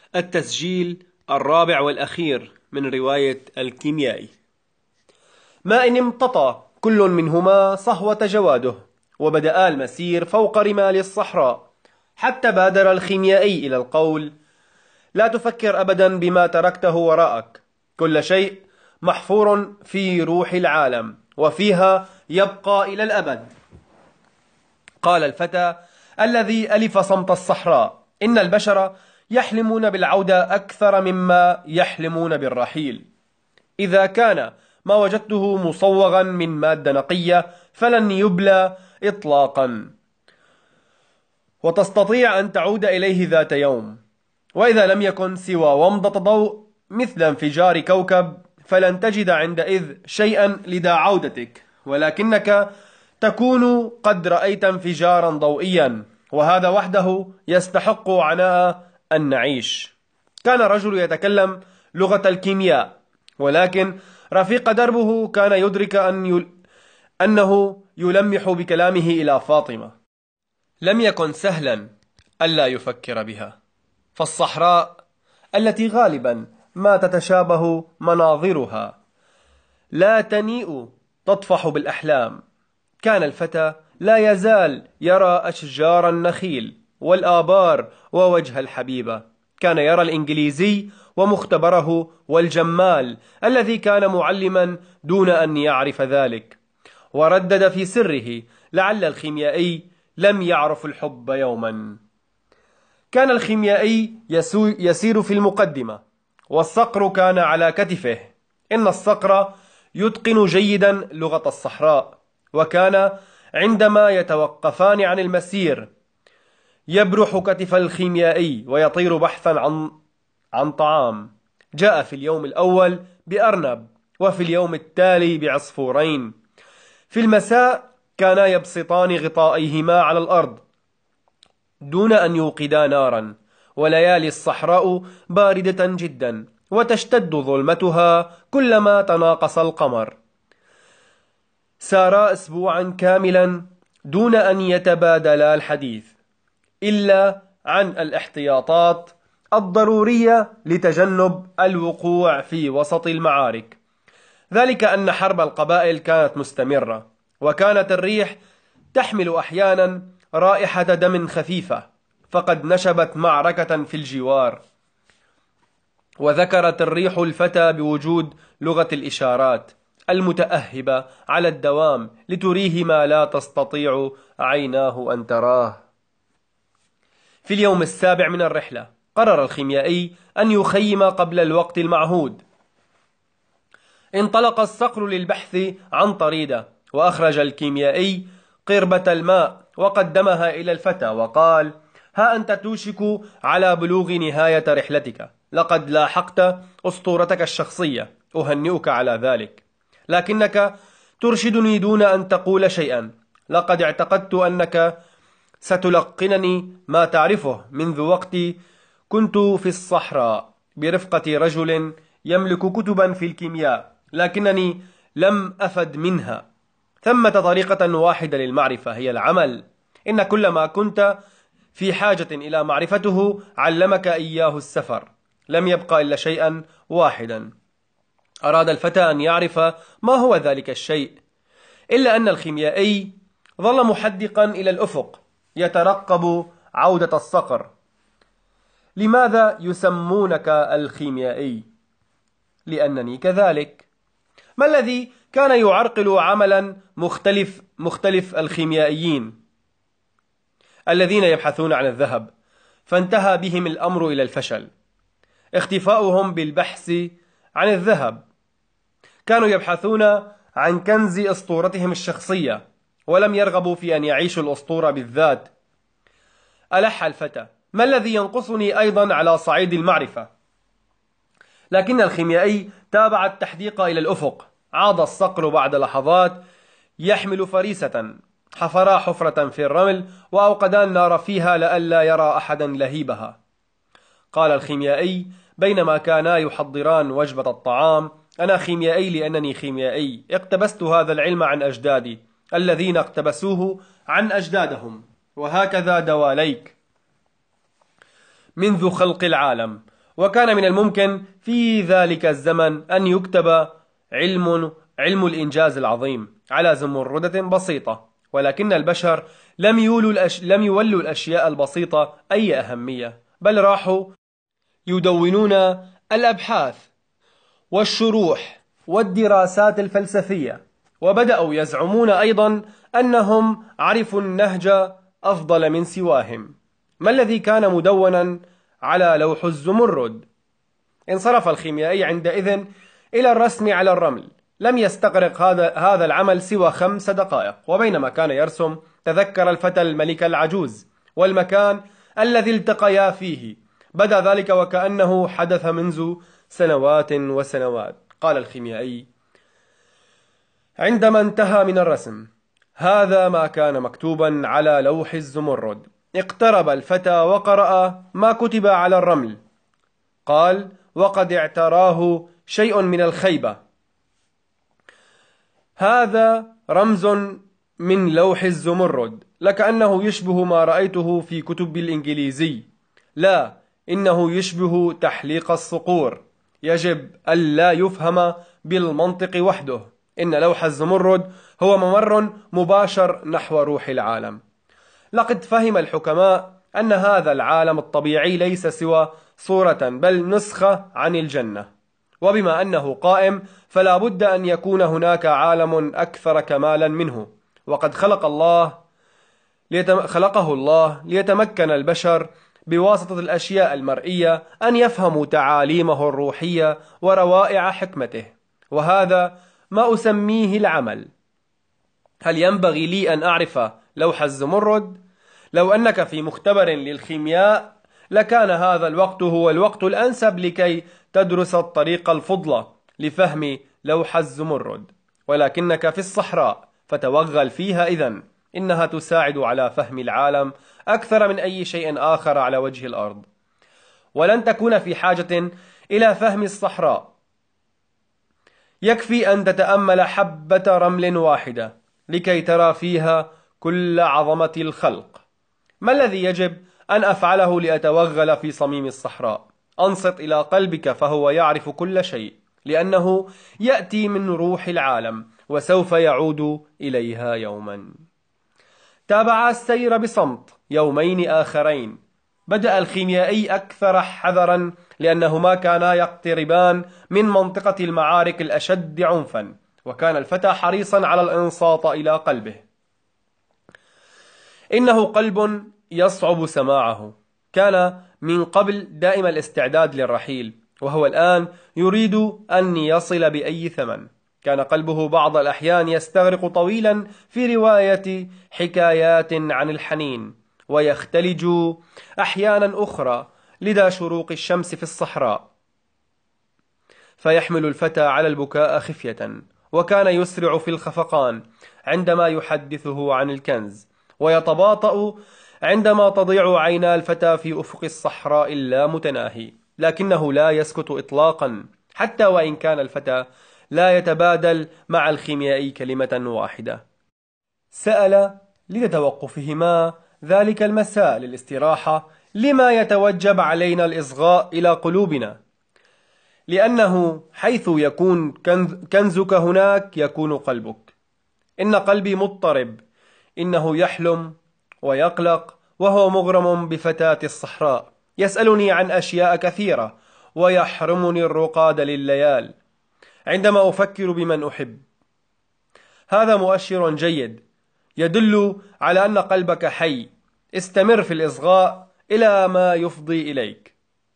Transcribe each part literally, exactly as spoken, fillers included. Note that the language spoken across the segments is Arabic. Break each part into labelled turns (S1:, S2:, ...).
S1: التسجيل الرابع والأخير من رواية الكيميائي. ما إن امتطى كل منهما صهوة جواده، وبدأ المسير فوق رمال الصحراء، حتى بادر الخيميائي إلى القول: لا تفكر أبدا بما تركته وراءك، كل شيء محفور في روح العالم، وفيها يبقى إلى الأبد. قال الفتى الذي ألف صمت الصحراء: إن البشر يحلمون بالعودة أكثر مما يحلمون بالرحيل. إذا كان ما وجدته مصوغا من مادة نقية فلن يبلى إطلاقا، وتستطيع أن تعود إليه ذات يوم. وإذا لم يكن سوى ومضة ضوء مثل انفجار كوكب فلن تجد عندئذ شيئا لدى عودتك، ولكنك تكون قد رأيت انفجارا ضوئيا، وهذا وحده يستحق عناء أن نعيش. كان رجل يتكلم لغة الكيمياء، ولكن رفيق دربه كان يدرك أن يل... أنه يلمح بكلامه إلى فاطمة. لم يكن سهلا ألا يفكر بها، فالصحراء التي غالبا ما تتشابه مناظرها لا تنيء تطفح بالأحلام. كان الفتى لا يزال يرى أشجار النخيل والآبار ووجه الحبيبة. كان يرى الإنجليزي ومختبره والجمال الذي كان معلما دون أن يعرف ذلك، وردد في سره: لعل الخيميائي لم يعرف الحب يوما. كان الخيميائي يسير في المقدمة، والصقر كان على كتفه. إن الصقر يتقن جيدا لغة الصحراء، وكان عندما يتوقفان عن المسير يبرح كتف الخيميائي ويطير بحثا عن عن طعام. جاء في اليوم الأول بأرنب، وفي اليوم التالي بعصفورين. في المساء كانا يبسطان غطائيهما على الأرض دون أن يوقدا نارا. وليالي الصحراء باردة جدا، وتشتد ظلمتها كلما تناقص القمر. سارا أسبوعا كاملا دون أن يتبادلا الحديث إلا عن الاحتياطات الضرورية لتجنب الوقوع في وسط المعارك. ذلك أن حرب القبائل كانت مستمرة، وكانت الريح تحمل أحيانا رائحة دم خفيفة، فقد نشبت معركة في الجوار. وذكرت الريح الفتى بوجود لغة الإشارات المتأهبة على الدوام لتريه ما لا تستطيع عيناه أن تراه. في اليوم السابع من الرحلة قرر الخيميائي أن يخيم قبل الوقت المعهود. انطلق الصقر للبحث عن طريدة، وأخرج الكيميائي قربة الماء وقدمها إلى الفتى وقال: ها أنت توشك على بلوغ نهاية رحلتك، لقد لاحقت أسطورتك الشخصية، أهنئك على ذلك، لكنك ترشدني دون أن تقول شيئا. لقد اعتقدت أنك ستلقنني ما تعرفه منذ وقت كنت في الصحراء برفقة رجل يملك كتبا في الكيمياء، لكنني لم أفد منها. ثمة طريقة واحدة للمعرفة، هي العمل. إن كل ما كنت في حاجة إلى معرفته علمك إياه السفر. لم يبقى إلا شيئا واحدا. أراد الفتى أن يعرف ما هو ذلك الشيء، إلا أن الخيميائي ظل محدقا إلى الأفق يترقب عودة الصقر. لماذا يسمونك الخيميائي؟ لأنني كذلك. ما الذي كان يعرقل عملا مختلف مختلف الخيميائيين الذين يبحثون عن الذهب، فانتهى بهم الأمر إلى الفشل؟ اختفاؤهم بالبحث عن الذهب. كانوا يبحثون عن كنز أسطورتهم الشخصية، ولم يرغبوا في أن يعيشوا الأسطورة بالذات. ألح الفتى: ما الذي ينقصني أيضا على صعيد المعرفة؟ لكن الخيميائي تابع التحديق إلى الأفق. عاد الصقر بعد لحظات يحمل فريسة. حفرا حفرة في الرمل وأوقدا النار فيها لئلا يرى أحدا لهيبها. قال الخيميائي بينما كانا يحضران وجبة الطعام: أنا خيميائي لأنني خيميائي، اقتبست هذا العلم عن أجدادي الذين اقتبسوه عن أجدادهم، وهكذا دواليك منذ خلق العالم. وكان من الممكن في ذلك الزمن أن يكتب علم علم الإنجاز العظيم على زمردة بسيطة، ولكن البشر لم يولوا الأش... لم يولوا الأشياء البسيطة أي أهمية، بل راحوا يدونون الأبحاث والشروح والدراسات الفلسفية، وبدأوا يزعمون أيضا أنهم عرفوا النهج أفضل من سواهم. ما الذي كان مدونا على لوح الزمرد؟ انصرف الخيميائي عندئذ إلى الرسم على الرمل. لم يستغرق هذا هذا العمل سوى خمس دقائق، وبينما كان يرسم تذكر الفتى الملك العجوز والمكان الذي التقيا فيه. بدا ذلك وكأنه حدث منذ سنوات وسنوات. قال الخيميائي عندما انتهى من الرسم: هذا ما كان مكتوبا على لوح الزمرد. اقترب الفتى وقرأ ما كتب على الرمل. قال: وقد اعتراه شيء من الخيبة. هذا رمز من لوح الزمرد، لكأنه يشبه ما رأيته في كتب الإنجليزي. لا، إنه يشبه تحليق الصقور. يجب ألا يفهم بالمنطق وحده. إن لوح الزمرد هو ممر مباشر نحو روح العالم. لقد فهم الحكماء أن هذا العالم الطبيعي ليس سوى صورة بل نسخة عن الجنة، وبما أنه قائم فلا بد أن يكون هناك عالم أكثر كمالا منه. وقد خلق الله ليتم... خلقه الله ليتمكن البشر بواسطة الأشياء المرئية أن يفهموا تعاليمه الروحية وروائع حكمته، وهذا ما أسميه العمل. هل ينبغي لي أن أعرف لوح الزمرد؟ لو أنك في مختبر للخيمياء لكان هذا الوقت هو الوقت الأنسب لكي تدرس الطريقة الفضلى لفهم لوح الزمرد، ولكنك في الصحراء فتوغل فيها إذن. إنها تساعد على فهم العالم أكثر من أي شيء آخر على وجه الأرض، ولن تكون في حاجة إلى فهم الصحراء. يكفي أن تتأمل حبة رمل واحدة لكي ترى فيها كل عظمة الخلق. ما الذي يجب أن أفعله لأتوغل في صميم الصحراء؟ أنصت إلى قلبك فهو يعرف كل شيء، لأنه يأتي من روح العالم وسوف يعود إليها يوما. تابع السير بصمت يومين آخرين. بدأ الخيميائي أكثر حذرا لأنهما كانا يقتربان من منطقة المعارك الأشد عنفا، وكان الفتى حريصا على الإنصات إلى قلبه. إنه قلب يصعب سماعه. كان من قبل دائم الاستعداد للرحيل، وهو الآن يريد أن يصل بأي ثمن. كان قلبه بعض الأحيان يستغرق طويلا في رواية حكايات عن الحنين، ويختلج أحيانا أخرى لدى شروق الشمس في الصحراء، فيحمل الفتى على البكاء خفية. وكان يسرع في الخفقان عندما يحدثه عن الكنز، ويتباطأ عندما تضيع عينا الفتى في أفق الصحراء اللامتناهي. لكنه لا يسكت إطلاقا، حتى وإن كان الفتى لا يتبادل مع الخيميائي كلمة واحدة. سأل لتوقفهما ذلك المساء للاستراحة: لما يتوجب علينا الإصغاء إلى قلوبنا؟ لأنه حيث يكون كنزك هناك يكون قلبك. إن قلبي مضطرب، إنه يحلم ويقلق وهو مغرم بفتاة الصحراء. يسألني عن أشياء كثيرة ويحرمني الرقاد لليال عندما أفكر بمن أحب. هذا مؤشر جيد يدل على أن قلبك حي. استمر في الإصغاء إلى ما يفضي إليك.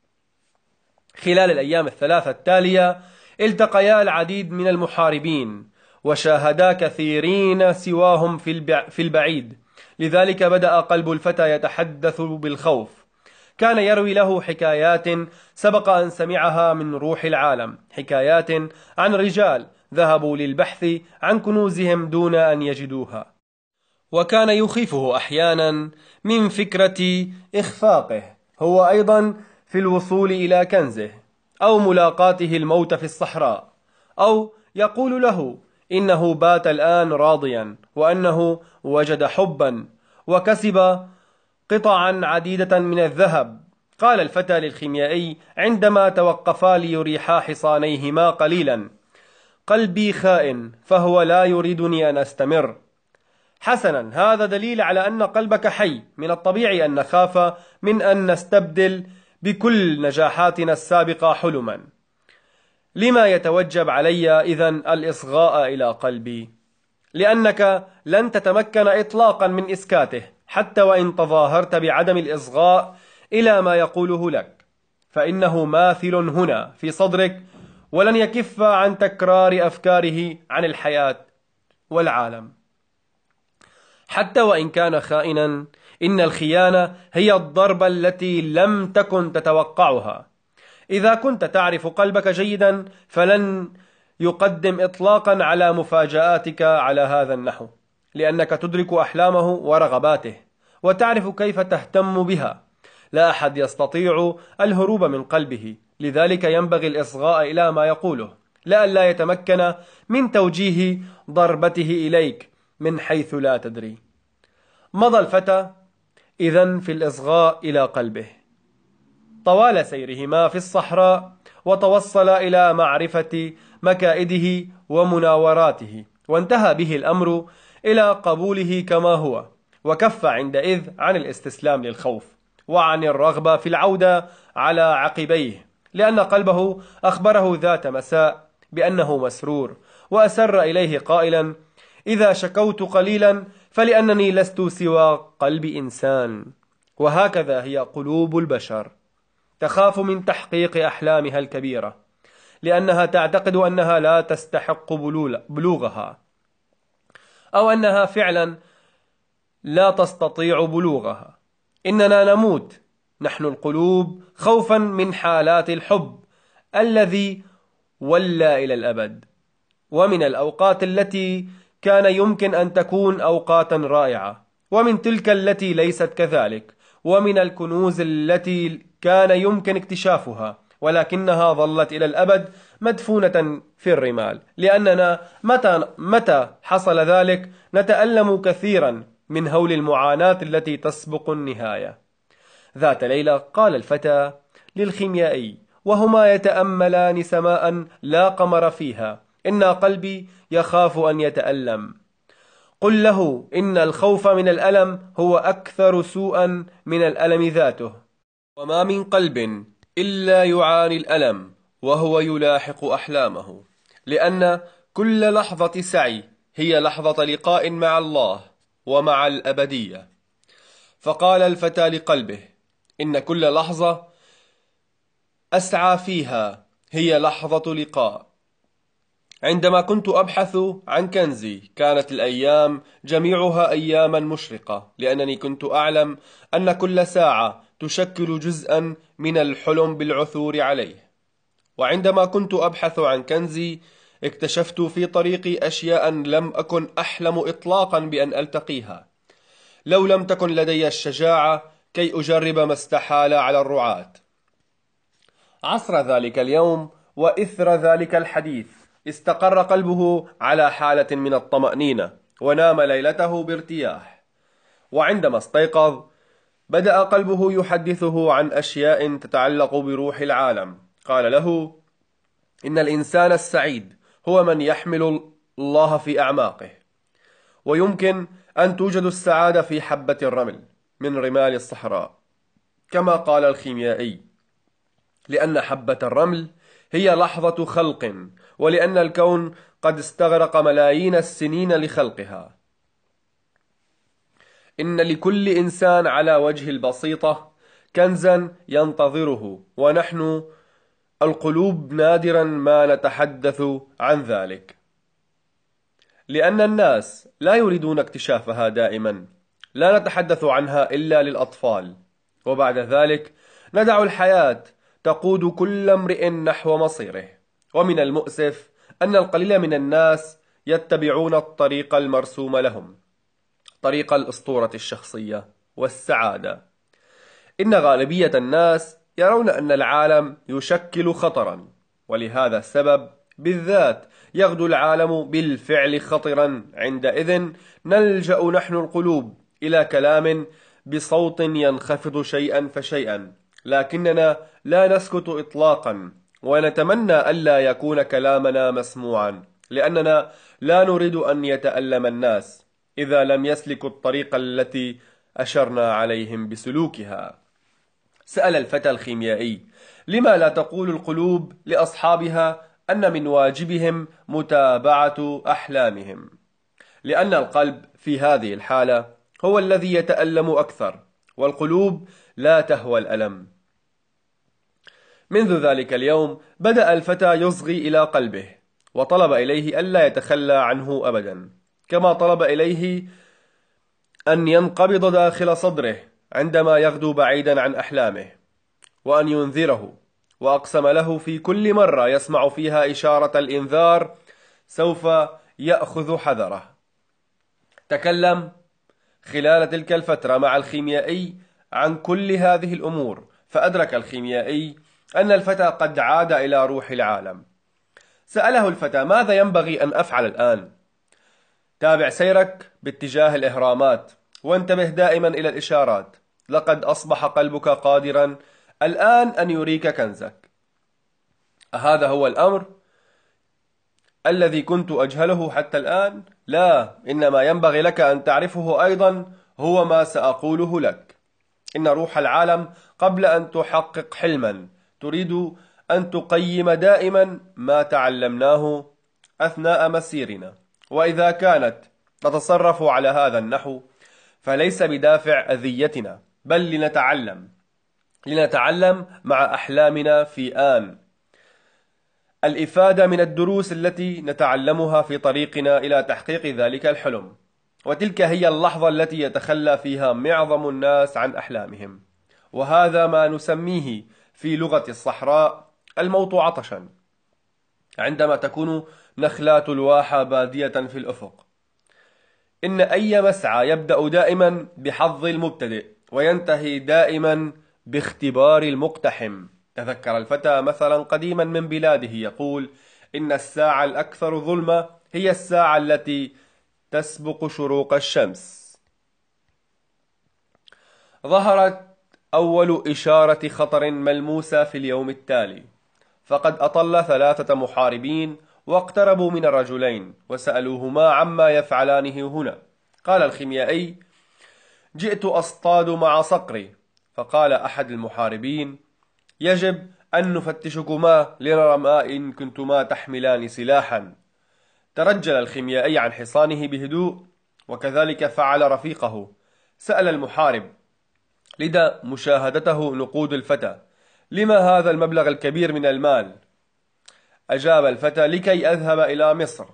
S1: خلال الأيام الثلاثة التالية التقيا العديد من المحاربين، وشاهدا كثيرين سواهم في البعيد. لذلك بدأ قلب الفتى يتحدث بالخوف. كان يروي له حكايات سبق أن سمعها من روح العالم، حكايات عن رجال ذهبوا للبحث عن كنوزهم دون أن يجدوها. وكان يخيفه أحيانا من فكرة إخفاقه هو أيضا في الوصول إلى كنزه، أو ملاقاته الموت في الصحراء، أو يقول له إنه بات الآن راضيا، وأنه وجد حبا وكسب قطعا عديدة من الذهب قال الفتى للخيميائي عندما توقفا ليريحا حصانيهما قليلا: قلبي خائن، فهو لا يريدني أن أستمر. حسنا، هذا دليل على أن قلبك حي. من الطبيعي أن نخاف من أن نستبدل بكل نجاحاتنا السابقة حلما. لما يتوجب علي إذن الإصغاء إلى قلبي؟ لأنك لن تتمكن إطلاقا من إسكاته حتى وإن تظاهرت بعدم الإصغاء إلى ما يقوله لك، فإنه ماثل هنا في صدرك ولن يكف عن تكرار أفكاره عن الحياة والعالم. حتى وإن كان خائنا، إن الخيانة هي الضربة التي لم تكن تتوقعها. إذا كنت تعرف قلبك جيدا فلن يقدم إطلاقا على مفاجآتك على هذا النحو، لأنك تدرك أحلامه ورغباته وتعرف كيف تهتم بها. لا أحد يستطيع الهروب من قلبه، لذلك ينبغي الإصغاء إلى ما يقوله لئلا يتمكن من توجيه ضربته إليك من حيث لا تدري. مضى الفتى إذن في الإصغاء إلى قلبه طوال سيرهما في الصحراء، وتوصل إلى معرفة مكائده ومناوراته، وانتهى به الأمر إلى قبوله كما هو، وكف عندئذ عن الاستسلام للخوف وعن الرغبة في العودة على عقبيه، لأن قلبه أخبره ذات مساء بأنه مسرور، وأسر إليه قائلا: إذا شكوت قليلا فلأنني لست سوى قلب إنسان. وهكذا هي قلوب البشر، تخاف من تحقيق أحلامها الكبيرة لأنها تعتقد أنها لا تستحق بلوغها، أو أنها فعلا لا تستطيع بلوغها. إننا نموت نحن القلوب خوفا من حالات الحب الذي ولى إلى الأبد، ومن الأوقات التي كان يمكن أن تكون أوقاتا رائعة، ومن تلك التي ليست كذلك، ومن الكنوز التي كان يمكن اكتشافها ولكنها ظلت إلى الأبد مدفونة في الرمال، لأننا متى, متى حصل ذلك نتألم كثيرا من هول المعاناة التي تسبق النهاية. ذات ليلة قال الفتى للخيميائي وهما يتأملان سماء لا قمر فيها: إن قلبي يخاف أن يتألم. قل له إن الخوف من الألم هو أكثر سوءا من الألم ذاته، وما من قلب إلا يعاني الألم وهو يلاحق أحلامه، لأن كل لحظة سعي هي لحظة لقاء مع الله ومع الأبدية. فقال الفتى لقلبه: إن كل لحظة أسعى فيها هي لحظة لقاء. عندما كنت أبحث عن كنزي كانت الأيام جميعها أياما مشرقة، لأنني كنت أعلم أن كل ساعة تشكل جزءا من الحلم بالعثور عليه. وعندما كنت أبحث عن كنزي اكتشفت في طريقي أشياء لم أكن أحلم إطلاقا بأن ألتقيها، لو لم تكن لدي الشجاعة كي أجرب ما استحال على الرعاة. عصر ذلك اليوم وإثر ذلك الحديث استقر قلبه على حالة من الطمأنينة، ونام ليلته بارتياح. وعندما استيقظ بدأ قلبه يحدثه عن أشياء تتعلق بروح العالم. قال له: إن الإنسان السعيد هو من يحمل الله في أعماقه، ويمكن أن توجد السعادة في حبة الرمل من رمال الصحراء، كما قال الخيميائي، لأن حبة الرمل هي لحظة خلق، ولأن الكون قد استغرق ملايين السنين لخلقها. إن لكل إنسان على وجه البسيطة كنزا ينتظره، ونحن القلوب نادرا ما نتحدث عن ذلك، لأن الناس لا يريدون اكتشافها دائما. لا نتحدث عنها إلا للأطفال، وبعد ذلك ندع الحياة تقود كل امرئ نحو مصيره. ومن المؤسف أن القليل من الناس يتبعون الطريق المرسوم لهم، طريق الأسطورة الشخصية والسعادة. إن غالبية الناس يرون أن العالم يشكل خطرا، ولهذا السبب بالذات يغدو العالم بالفعل خطرا. عندئذ نلجأ نحن القلوب إلى كلام بصوت ينخفض شيئا فشيئا لكننا لا نسكت إطلاقا، ونتمنى ألا يكون كلامنا مسموعا، لأننا لا نريد أن يتألم الناس إذا لم يسلكوا الطريق التي أشرنا عليهم بسلوكها. سأل الفتى الخيميائي: لما لا تقول القلوب لأصحابها أن من واجبهم متابعة أحلامهم؟ لأن القلب في هذه الحالة هو الذي يتألم أكثر، والقلوب لا تهوى الألم. منذ ذلك اليوم بدأ الفتى يصغي إلى قلبه، وطلب إليه ألا يتخلى عنه أبدا، كما طلب إليه أن ينقبض داخل صدره عندما يغدو بعيدا عن أحلامه، وأن ينذره، وأقسم له في كل مرة يسمع فيها إشارة الإنذار سوف يأخذ حذره. تكلم خلال تلك الفترة مع الخيميائي عن كل هذه الأمور، فأدرك الخيميائي أن الفتى قد عاد إلى روح العالم. سأله الفتى: ماذا ينبغي أن أفعل الآن؟ تابع سيرك باتجاه الإهرامات، وانتبه دائما إلى الإشارات. لقد أصبح قلبك قادرا الآن أن يريك كنزك. أهذا هو الأمر الذي كنت أجهله حتى الآن؟ لا، إنما ينبغي لك أن تعرفه أيضا، هو ما سأقوله لك. إن روح العالم قبل أن تحقق حلما تريد أن تقيم دائما ما تعلمناه أثناء مسيرنا، وإذا كانت تتصرف على هذا النحو فليس بدافع أذيتنا، بل لنتعلم لنتعلم مع أحلامنا في آن الإفادة من الدروس التي نتعلمها في طريقنا إلى تحقيق ذلك الحلم. وتلك هي اللحظة التي يتخلى فيها معظم الناس عن أحلامهم، وهذا ما نسميه في لغة الصحراء الموت عطشا، عندما تكون نخلات الواحة بادية في الأفق. إن أي مسعى يبدأ دائما بحظ المبتدئ، وينتهي دائما باختبار المقتحم. تذكر الفتى مثلا قديما من بلاده يقول: إن الساعة الأكثر ظلمة هي الساعة التي تسبق شروق الشمس. ظهرت أول إشارة خطر ملموسة في اليوم التالي، فقد أطل ثلاثة محاربين واقتربوا من الرجلين وسألوهما عما يفعلانه هنا. قال الخيميائي: جئت أصطاد مع صقري. فقال أحد المحاربين: يجب أن نفتشكما لنرى ما إن كنتما تحملان سلاحا. ترجل الخيميائي عن حصانه بهدوء، وكذلك فعل رفيقه. سأل المحارب لدى مشاهدته نقود الفتى: لما هذا المبلغ الكبير من المال؟ أجاب الفتى: لكي أذهب إلى مصر.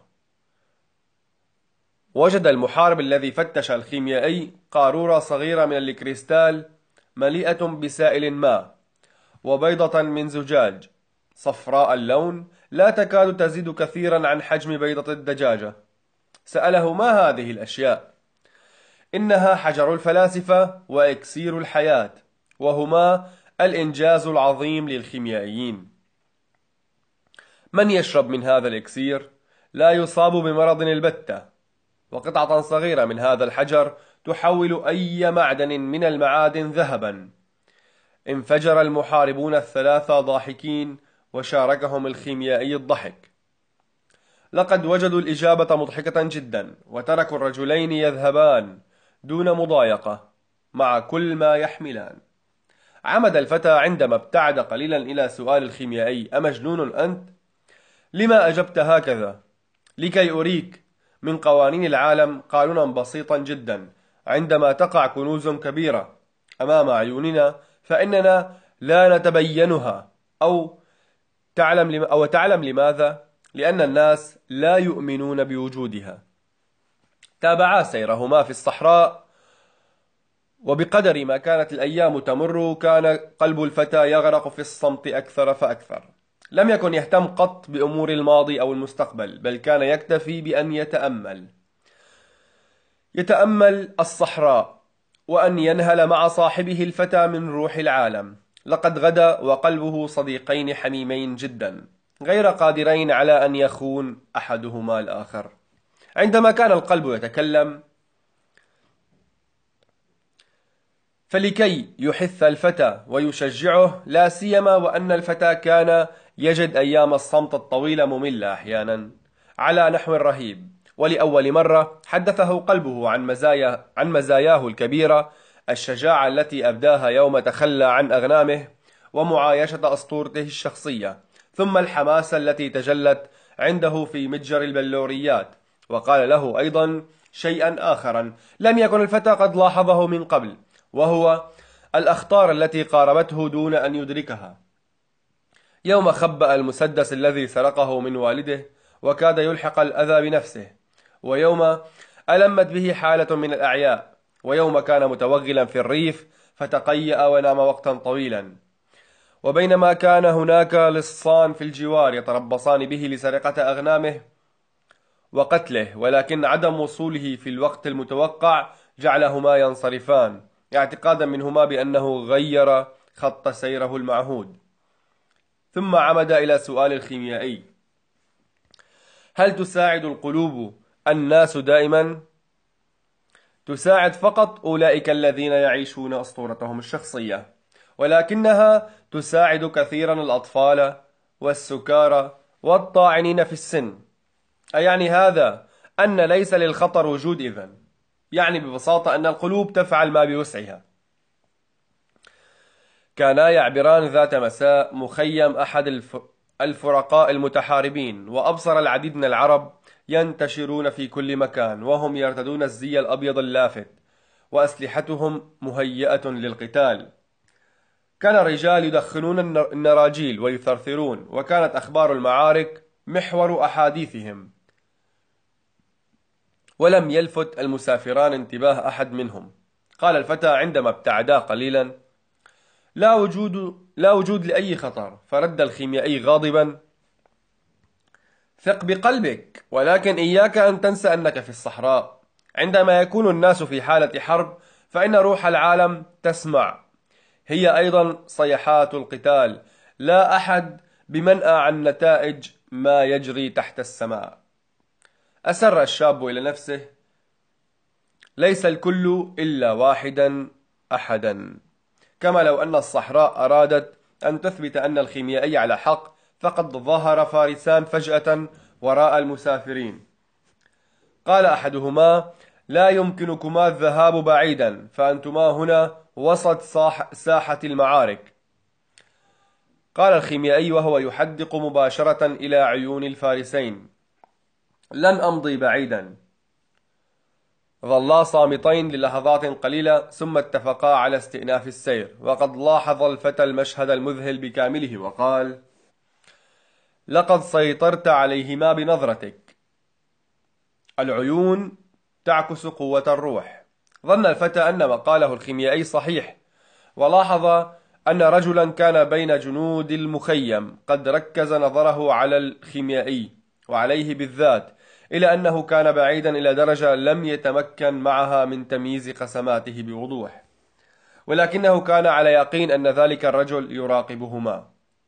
S1: وجد المحارب الذي فتش الخيميائي قارورة صغيرة من الكريستال مليئة بسائل ماء، وبيضة من زجاج صفراء اللون لا تكاد تزيد كثيرا عن حجم بيضة الدجاجة. سأله: ما هذه الأشياء؟ إنها حجر الفلاسفة وإكسير الحياة، وهما الإنجاز العظيم للخيميائيين. من يشرب من هذا الإكسير لا يصاب بمرض البتة، وقطعة صغيرة من هذا الحجر تحول أي معدن من المعادن ذهبا. انفجر المحاربون الثلاثة ضاحكين، وشاركهم الخيميائي الضحك. لقد وجدوا الإجابة مضحكة جدا، وتركوا الرجلين يذهبان دون مضايقة مع كل ما يحملان. عمد الفتى عندما ابتعد قليلا إلى سؤال الخيميائي: أمجنون أنت؟ لما أجبت هكذا؟ لكي أريك من قوانين العالم قانونا بسيطا جدا: عندما تقع كنوز كبيرة أمام عيوننا فإننا لا نتبينها، أو تعلم لم... أو تعلم لماذا؟ لأن الناس لا يؤمنون بوجودها. تابعا سيرهما في الصحراء، وبقدر ما كانت الأيام تمر كان قلب الفتى يغرق في الصمت أكثر فأكثر. لم يكن يهتم قط بأمور الماضي أو المستقبل، بل كان يكتفي بأن يتأمل يتأمل الصحراء، وأن ينهل مع صاحبه الفتى من روح العالم. لقد غدا وقلبه صديقين حميمين جدا، غير قادرين على أن يخون أحدهما الآخر. عندما كان القلب يتكلم فلكي يحث الفتى ويشجعه، لا سيما وأن الفتى كان يجد أيام الصمت الطويلة مملة أحيانا على نحو رهيب، ولأول مرة حدثه قلبه عن مزايا عن مزاياه الكبيرة: الشجاعة التي أبداها يوم تخلى عن أغنامه ومعايشة أسطورته الشخصية، ثم الحماسة التي تجلت عنده في متجر البلوريات. وقال له أيضا شيئا آخرا لم يكن الفتى قد لاحظه من قبل، وهو الأخطار التي قاربته دون أن يدركها. يوم خبأ المسدس الذي سرقه من والده وكاد يلحق الأذى بنفسه، ويوم ألمت به حالة من الأعياء، ويوم كان متوغلا في الريف فتقيأ ونام وقتا طويلا، وبينما كان هناك لصان في الجوار يتربصان به لسرقة أغنامه وقتله، ولكن عدم وصوله في الوقت المتوقع جعلهما ينصرفان، اعتقادا منهما بأنه غير خط سيره المعهود. ثم عمد إلى سؤال الخيميائي: هل تساعد القلوب الناس دائما؟ تساعد فقط أولئك الذين يعيشون أسطورتهم الشخصية، ولكنها تساعد كثيرا الأطفال والسكارى والطاعنين في السن. أيعني هذا أن ليس للخطر وجود إذن؟ يعني ببساطة أن القلوب تفعل ما بوسعها. كانا يعبران ذات مساء مخيم أحد الفرقاء المتحاربين، وأبصر العديد من العرب ينتشرون في كل مكان، وهم يرتدون الزي الأبيض اللافت وأسلحتهم مهيئة للقتال. كان الرجال يدخنون النراجيل ويثرثرون، وكانت أخبار المعارك محور أحاديثهم، ولم يلفت المسافران انتباه أحد منهم. قال الفتى عندما ابتعدا قليلا: لا وجود لا وجود لأي خطر. فرد الخيميائي غاضبا: ثق بقلبك، ولكن إياك أن تنسى أنك في الصحراء. عندما يكون الناس في حالة حرب فإن روح العالم تسمع، هي أيضا صيحات القتال، لا أحد بمنأى عن نتائج ما يجري تحت السماء. أسر الشاب إلى نفسه: ليس الكل إلا واحدا أحدا. كما لو أن الصحراء أرادت أن تثبت أن الخيميائي على حق، فقد ظهر فارسان فجأة وراء المسافرين. قال أحدهما: لا يمكنكما الذهاب بعيدا، فأنتما هنا وسط ساحة المعارك. قال الخيميائي وهو يحدق مباشرة إلى عيون الفارسين: لن أمضي بعيدا. ظلا صامتين للحظات قليلة، ثم اتفقا على استئناف السير. وقد لاحظ الفتى المشهد المذهل بكامله وقال: لقد سيطرت عليهما بنظرتك. العيون تعكس قوة الروح. ظن الفتى أن ما قاله الخيميائي صحيح، ولاحظ أن رجلا كان بين جنود المخيم قد ركز نظره على الخيميائي وعليه بالذات، إلى أنه كان بعيدا إلى درجة لم يتمكن معها من تمييز قسماته بوضوح، ولكنه كان على يقين أن ذلك الرجل يراقبهما.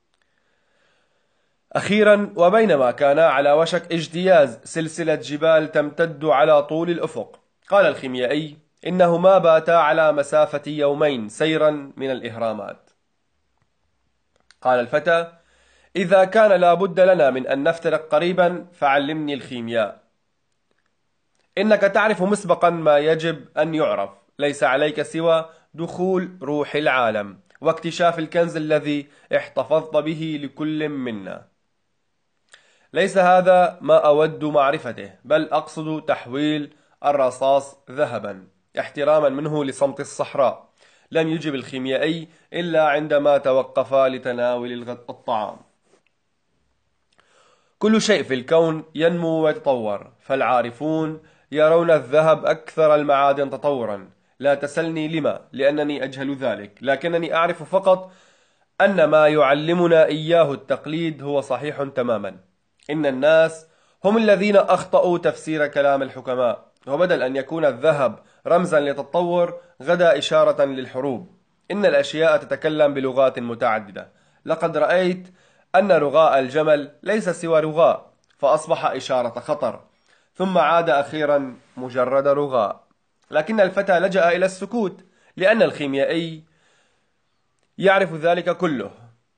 S1: أخيرا، وبينما كانا على وشك اجتياز سلسلة جبال تمتد على طول الأفق، قال الخيميائي: إنهما باتا على مسافة يومين سيرا من الإهرامات. قال الفتى: إذا كان لا بد لنا من أن نفترق قريبا فعلمني الخيمياء. إنك تعرف مسبقا ما يجب أن يعرف، ليس عليك سوى دخول روح العالم واكتشاف الكنز الذي احتفظت به لكل منا. ليس هذا ما أود معرفته، بل أقصد تحويل الرصاص ذهبا، احتراما منه لصمت الصحراء. لم يجب الخيميائي إلا عندما توقف لتناول الطعام. كل شيء في الكون ينمو ويتطور، فالعارفون يرون الذهب أكثر المعادن تطورا. لا تسلني لما، لأنني أجهل ذلك، لكنني أعرف فقط أن ما يعلمنا إياه التقليد هو صحيح تماما. إن الناس هم الذين أخطأوا تفسير كلام الحكماء، وبدل أن يكون الذهب رمزا للتطور غدا إشارة للحروب. إن الأشياء تتكلم بلغات متعددة. لقد رأيت أن رغاء الجمل ليس سوى رغاء، فأصبح إشارة خطر، ثم عاد أخيرا مجرد رغاء. لكن الفتى لجأ إلى السكوت، لأن الخيميائي يعرف ذلك كله.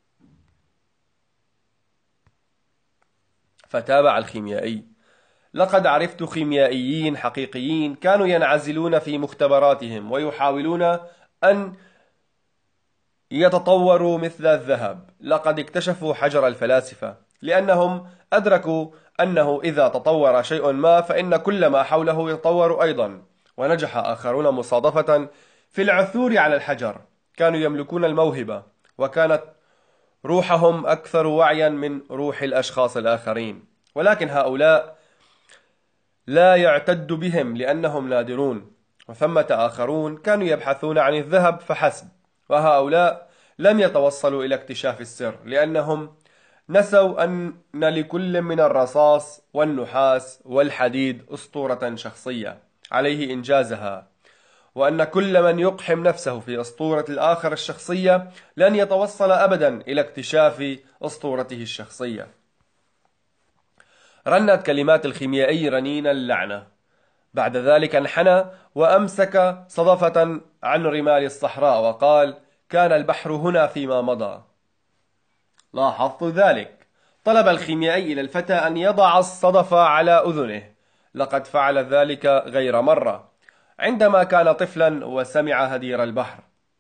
S1: فتابع الخيميائي: لقد عرفت خيميائيين حقيقيين كانوا ينعزلون في مختبراتهم ويحاولون أن يتطوروا مثل الذهب. لقد اكتشفوا حجر الفلاسفة لأنهم أدركوا أنه إذا تطور شيء ما فإن كل ما حوله يتطور أيضا. ونجح آخرون مصادفة في العثور على الحجر، كانوا يملكون الموهبة، وكانت روحهم أكثر وعيا من روح الأشخاص الآخرين، ولكن هؤلاء لا يعتد بهم لأنهم نادرون. وثمة آخرون كانوا يبحثون عن الذهب فحسب، وهؤلاء لم يتوصلوا إلى اكتشاف السر لأنهم نسوا أن لكل من الرصاص والنحاس والحديد أسطورة شخصية عليه إنجازها، وأن كل من يقحم نفسه في أسطورة الآخر الشخصية لن يتوصل أبدا إلى اكتشاف أسطورته الشخصية. رنت كلمات الخيميائي رنين اللعنة. بعد ذلك انحنى وأمسك صدفة عن رمال الصحراء وقال: كان البحر هنا فيما مضى. لاحظت ذلك. طلب الخيميائي إلى الفتى أن يضع الصدفة على أذنه. لقد فعل ذلك غير مرة عندما كان طفلا وسمع هدير البحر.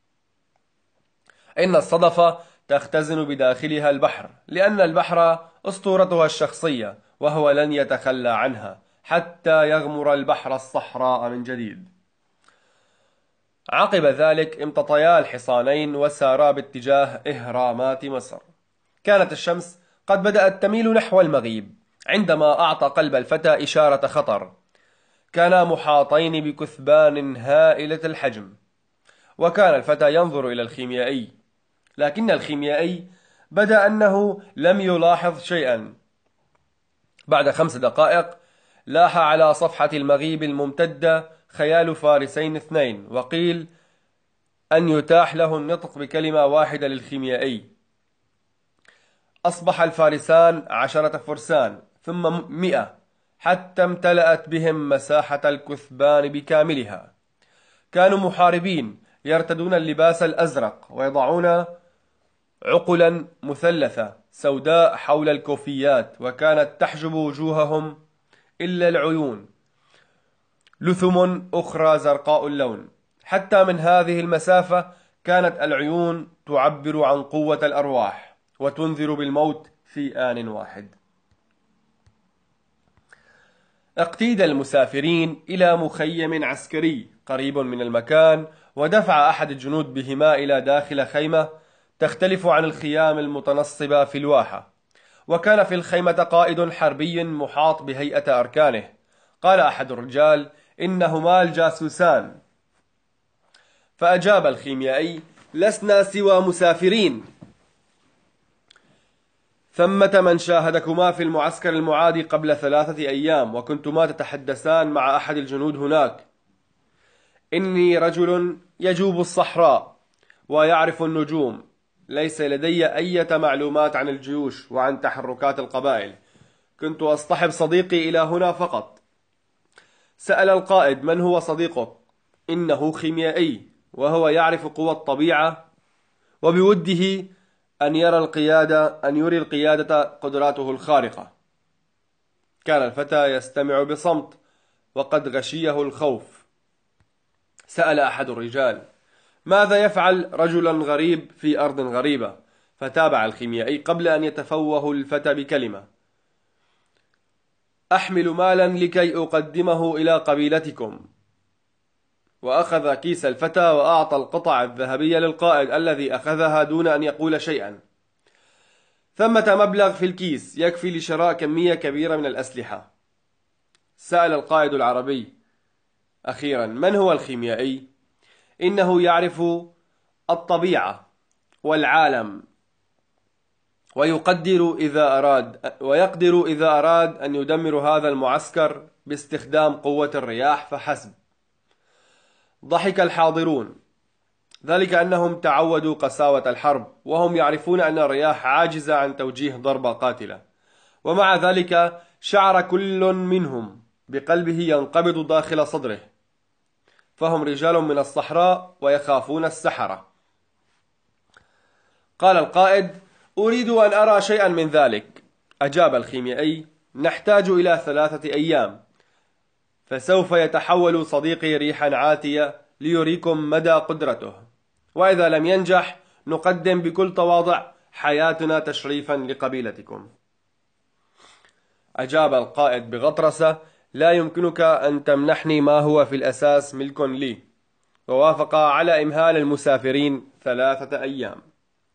S1: إن الصدفة تختزن بداخلها البحر، لأن البحر أسطورتها الشخصية، وهو لن يتخلى عنها حتى يغمر البحر الصحراء من جديد. عقب ذلك امتطيا الحصانين وسارا باتجاه إهرامات مصر. كانت الشمس قد بدأت تميل نحو المغيب عندما أعطى قلب الفتى إشارة خطر. كانا محاطين بكثبان هائلة الحجم، وكان الفتى ينظر إلى الخيميائي، لكن الخيميائي بدا أنه لم يلاحظ شيئا. بعد خمس دقائق لاح على صفحة المغيب الممتدة خيال فارسين اثنين، وقيل أن يتاح له النطق بكلمة واحدة للخيميائي. أصبح الفارسان عشرة فرسان ثم مئة حتى امتلأت بهم مساحة الكثبان بكاملها. كانوا محاربين يرتدون اللباس الأزرق ويضعون عقلا مثلثة سوداء حول الكوفيات، وكانت تحجب وجوههم إلا العيون، لثم أخرى زرقاء اللون. حتى من هذه المسافة كانت العيون تعبر عن قوة الأرواح وتنذر بالموت في آن واحد. اقتيد المسافرين إلى مخيم عسكري قريب من المكان، ودفع أحد الجنود بهما إلى داخل خيمة تختلف عن الخيام المتنصبة في الواحة. وكان في الخيمة قائد حربي محاط بهيئة أركانه. قال أحد الرجال: إنهما الجاسوسان. فأجاب الخيميائي: لسنا سوى مسافرين، ثمة من شاهدكما في المعسكر المعادي قبل ثلاثة أيام وكنتما تتحدثان مع أحد الجنود هناك. إني رجل يجوب الصحراء ويعرف النجوم، ليس لدي أي معلومات عن الجيوش وعن تحركات القبائل، كنت أصطحب صديقي إلى هنا فقط. سأل القائد: من هو صديقك؟ إنه خيميائي، وهو يعرف قوى الطبيعة وبوده أن يرى القيادة أن يري القيادة قدراته الخارقة. كان الفتى يستمع بصمت وقد غشيه الخوف. سأل أحد الرجال: ماذا يفعل رجل غريب في أرض غريبة؟ فتابع الخيميائي قبل أن يتفوه الفتى بكلمة: أحمل مالا لكي أقدمه إلى قبيلتكم. وأخذ كيس الفتى وأعطى القطع الذهبية للقائد الذي أخذها دون أن يقول شيئا. ثمة مبلغ في الكيس يكفي لشراء كمية كبيرة من الأسلحة. سأل القائد العربي أخيرا: من هو الخيميائي؟ إنه يعرف الطبيعة والعالم ويقدر إذا أراد ويقدر إذا أراد أن يدمر هذا المعسكر باستخدام قوة الرياح فحسب. ضحك الحاضرون، ذلك أنهم تعودوا قساوة الحرب، وهم يعرفون أن الرياح عاجزة عن توجيه ضربة قاتلة. ومع ذلك شعر كل منهم بقلبه ينقبض داخل صدره. فهم رجال من الصحراء ويخافون السحرة. قال القائد: أريد أن أرى شيئا من ذلك. أجاب الخيميائي: نحتاج إلى ثلاثة أيام، فسوف يتحول صديقي ريحا عاتية ليريكم مدى قدرته، وإذا لم ينجح نقدم بكل تواضع حياتنا تشريفا لقبيلتكم. أجاب القائد بغطرسة: لا يمكنك أن تمنحني ما هو في الأساس ملك لي. ووافق على إمهال المسافرين ثلاثة أيام.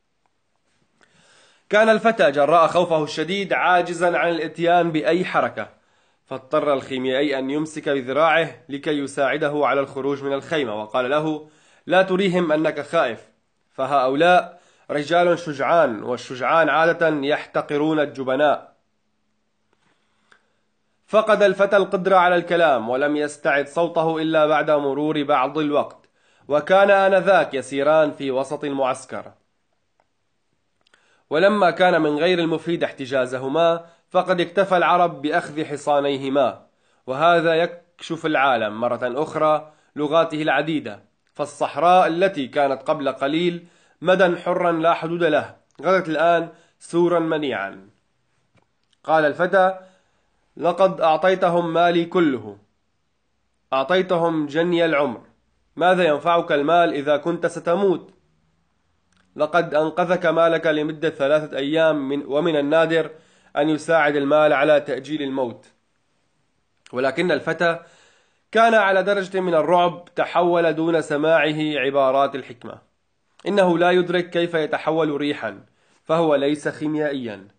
S1: كان الفتى جراء خوفه الشديد عاجزا عن الاتيان بأي حركة، فاضطر الخيميائي أن يمسك بذراعه لكي يساعده على الخروج من الخيمة، وقال له: لا تريهم أنك خائف، فهؤلاء رجال شجعان، والشجعان عادة يحتقرون الجبناء. فقد الفتى القدرة على الكلام، ولم يستعد صوته إلا بعد مرور بعض الوقت، وكان آنذاك يسيران في وسط المعسكر. ولما كان من غير المفيد احتجازهما، فقد اكتفى العرب بأخذ حصانيهما، وهذا يكشف العالم مرة أخرى لغاته العديدة. فالصحراء التي كانت قبل قليل مدى حرا لا حدود له، غدت الآن سورا منيعا. قال الفتى: لقد أعطيتهم مالي كله، أعطيتهم جني العمر، ماذا ينفعك المال إذا كنت ستموت؟ لقد أنقذك مالك لمدة ثلاثة أيام، من ومن النادر أن يساعد المال على تأجيل الموت. ولكن الفتى كان على درجة من الرعب تحول دون سماعه عبارات الحكمة. إنه لا يدرك كيف يتحول ريحا، فهو ليس خيميائيا.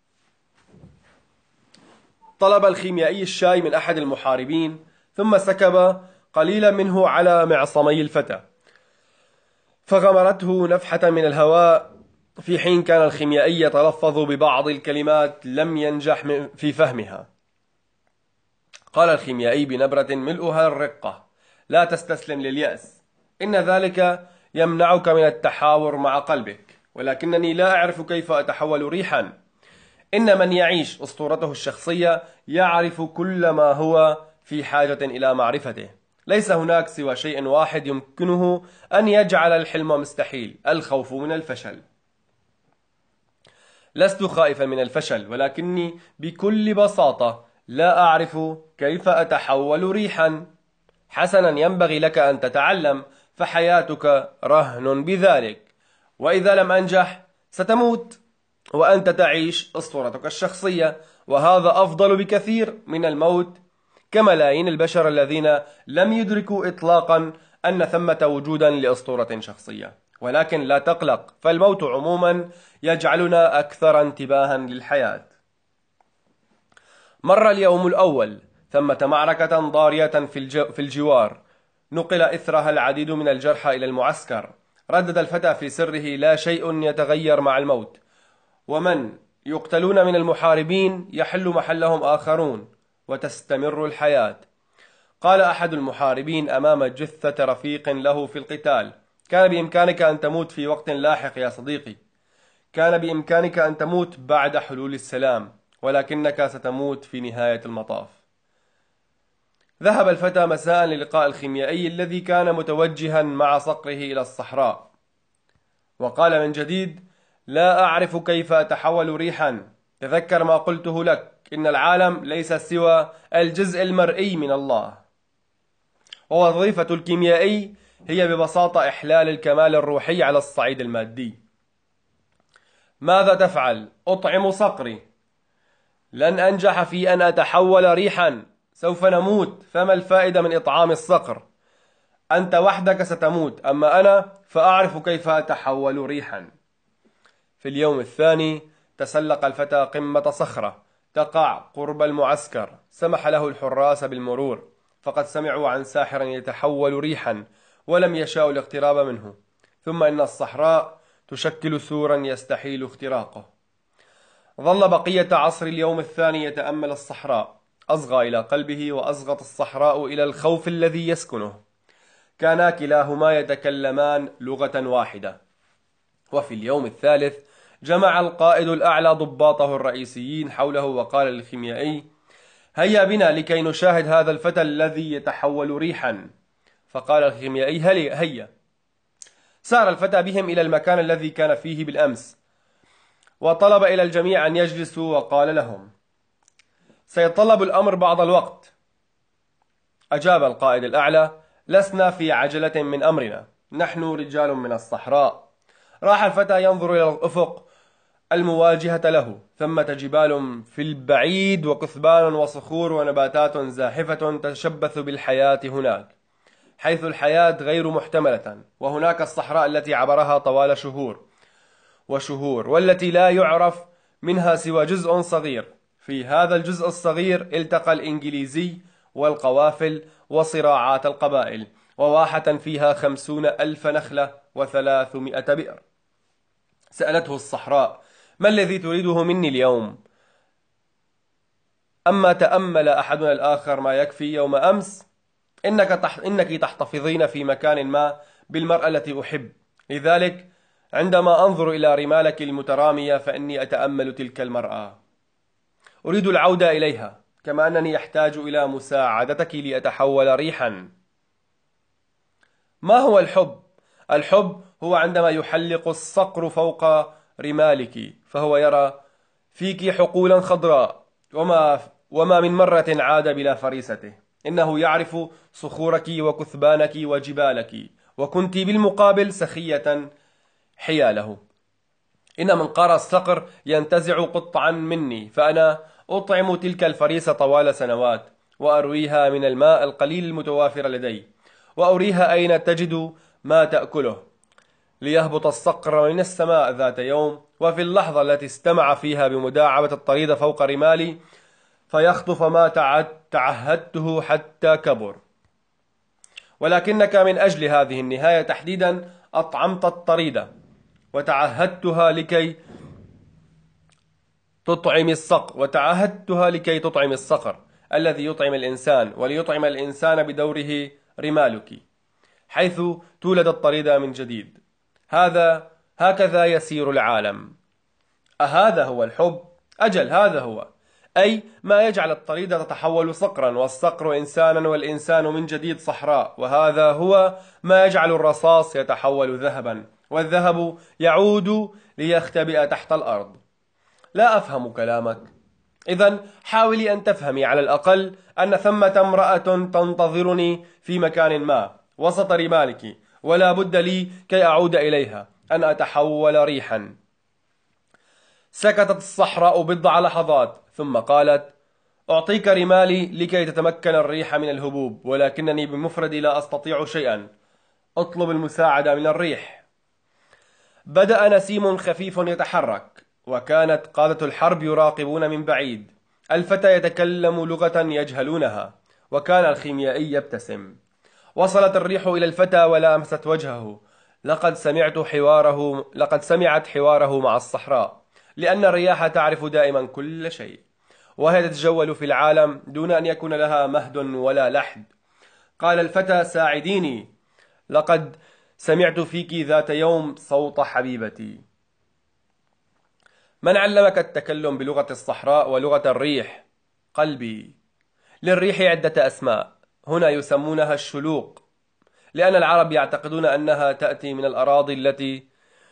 S1: طلب الخيميائي الشاي من أحد المحاربين، ثم سكب قليلا منه على معصمي الفتى، فغمرته نفحة من الهواء، في حين كان الخيميائي يتلفظ ببعض الكلمات لم ينجح في فهمها. قال الخيميائي بنبرة ملؤها الرقة: لا تستسلم لليأس، إن ذلك يمنعك من التحاور مع قلبك، ولكنني لا أعرف كيف أتحول ريحا. إن من يعيش أسطورته الشخصية يعرف كل ما هو في حاجة إلى معرفته. ليس هناك سوى شيء واحد يمكنه أن يجعل الحلم مستحيل: الخوف من الفشل. لست خائفا من الفشل، ولكني بكل بساطة لا أعرف كيف أتحول ريحا. حسنا، ينبغي لك أن تتعلم، فحياتك رهن بذلك، وإذا لم أنجح ستموت، وأنت تعيش أسطورتك الشخصية، وهذا أفضل بكثير من الموت كملايين البشر الذين لم يدركوا إطلاقا أن ثمة وجودا لأسطورة شخصية. ولكن لا تقلق، فالموت عموما يجعلنا أكثر انتباها للحياة. مر اليوم الأول، ثمة معركة ضارية في الجوار، نقل إثرها العديد من الجرحى إلى المعسكر. ردد الفتى في سره: لا شيء يتغير مع الموت، ومن يقتلون من المحاربين يحل محلهم آخرون، وتستمر الحياة. قال أحد المحاربين أمام جثة رفيق له في القتال: كان بإمكانك أن تموت في وقت لاحق يا صديقي، كان بإمكانك أن تموت بعد حلول السلام، ولكنك ستموت في نهاية المطاف. ذهب الفتى مساء للقاء الخيميائي الذي كان متوجها مع صقره إلى الصحراء، وقال من جديد: لا أعرف كيف أتحول ريحا. تذكر ما قلته لك، إن العالم ليس سوى الجزء المرئي من الله، ووظيفة الكيميائي هي ببساطة إحلال الكمال الروحي على الصعيد المادي. ماذا تفعل؟ أطعم صقري. لن أنجح في أن أتحول ريحا، سوف نموت، فما الفائدة من إطعام الصقر؟ أنت وحدك ستموت، أما أنا فأعرف كيف أتحول ريحا. في اليوم الثاني تسلق الفتى قمة صخرة تقع قرب المعسكر. سمح له الحراس بالمرور، فقد سمعوا عن ساحر يتحول ريحا ولم يشاءوا الاقتراب منه. ثم إن الصحراء تشكل سورا يستحيل اختراقه. ظل بقية عصر اليوم الثاني يتأمل الصحراء، أصغى إلى قلبه وأصغت الصحراء إلى الخوف الذي يسكنه. كانا كلاهما يتكلمان لغة واحدة. وفي اليوم الثالث جمع القائد الأعلى ضباطه الرئيسيين حوله، وقال للخيميائي: هيا بنا لكي نشاهد هذا الفتى الذي يتحول ريحا. فقال الخيميائي: هيا. سار الفتى بهم إلى المكان الذي كان فيه بالأمس، وطلب إلى الجميع أن يجلسوا، وقال لهم: سيتطلب الأمر بعض الوقت. أجاب القائد الأعلى: لسنا في عجلة من أمرنا، نحن رجال من الصحراء. راح الفتى ينظر إلى الأفق المواجهة له، ثمة جبال في البعيد، وكثبان وصخور ونباتات زاحفة تتشبث بالحياة هناك، حيث الحياة غير محتملة. وهناك الصحراء التي عبرها طوال شهور وشهور، والتي لا يعرف منها سوى جزء صغير. في هذا الجزء الصغير التقى الإنجليزي والقوافل وصراعات القبائل، وواحة فيها خمسون ألف نخلة وثلاثمائة بئر. سألته الصحراء: ما الذي تريده مني اليوم؟ أما تأمل أحدنا الآخر ما يكفي يوم أمس؟ إنك تح... إنك تحتفظين في مكان ما بالمرأة التي أحب، لذلك عندما أنظر إلى رمالك المترامية فإني أتأمل تلك المرأة، أريد العودة إليها، كما أنني أحتاج إلى مساعدتك لأتحول ريحا. ما هو الحب؟ الحب هو عندما يحلق الصقر فوق رمالك، فهو يرى فيك حقولا خضراء، وما, وما من مرة عاد بلا فريسته. إنه يعرف صخورك وكثبانك وجبالك، وكنت بالمقابل سخية حياله. إن منقار الصقر ينتزع قطعا مني، فأنا أطعم تلك الفريسة طوال سنوات، وأرويها من الماء القليل المتوافر لدي، وأريها أين تجد ما تأكله، ليهبط الصقر من السماء ذات يوم، وفي اللحظة التي استمع فيها بمداعبة الطريد فوق رمالي فيخطف ما تعهدته حتى كبر. ولكنك من أجل هذه النهاية تحديدا أطعمت الطريدة، وتعهدتها لكي تطعم الصقر وتعهدتها لكي تطعم الصقر الذي يطعم الإنسان، وليطعم الإنسان بدوره رمالك، حيث تولد الطريدة من جديد. هذا هكذا يسير العالم. أهذا هو الحب؟ أجل، هذا هو، أي ما يجعل الطريدة تتحول صقرا، والصقر إنسانا، والإنسان من جديد صحراء. وهذا هو ما يجعل الرصاص يتحول ذهبا، والذهب يعود ليختبئ تحت الأرض. لا أفهم كلامك. إذن حاولي أن تفهمي على الأقل أن ثمة امرأة تنتظرني في مكان ما وسط رمالك، ولا بد لي كي أعود إليها أن أتحول ريحا. سكتت الصحراء بضع لحظات، ثم قالت: أعطيك رمالي لكي تتمكن الريح من الهبوب، ولكنني بمفردي لا أستطيع شيئا. أطلب المساعدة من الريح. بدأ نسيم خفيف يتحرك، وكانت قادة الحرب يراقبون من بعيد. الفتى يتكلم لغة يجهلونها، وكان الخيميائي يبتسم. وصلت الريح إلى الفتى ولامست وجهه. لقد سمعت حواره لقد سمعت حواره مع الصحراء، لأن الرياح تعرف دائما كل شيء، وهي تتجول في العالم دون أن يكون لها مهد ولا لحد. قال الفتى: ساعديني، لقد سمعت فيك ذات يوم صوت حبيبتي. من علمك التكلم بلغة الصحراء ولغة الريح؟ قلبي. للريح عدة أسماء، هنا يسمونها الشلوق، لأن العرب يعتقدون أنها تأتي من الأراضي التي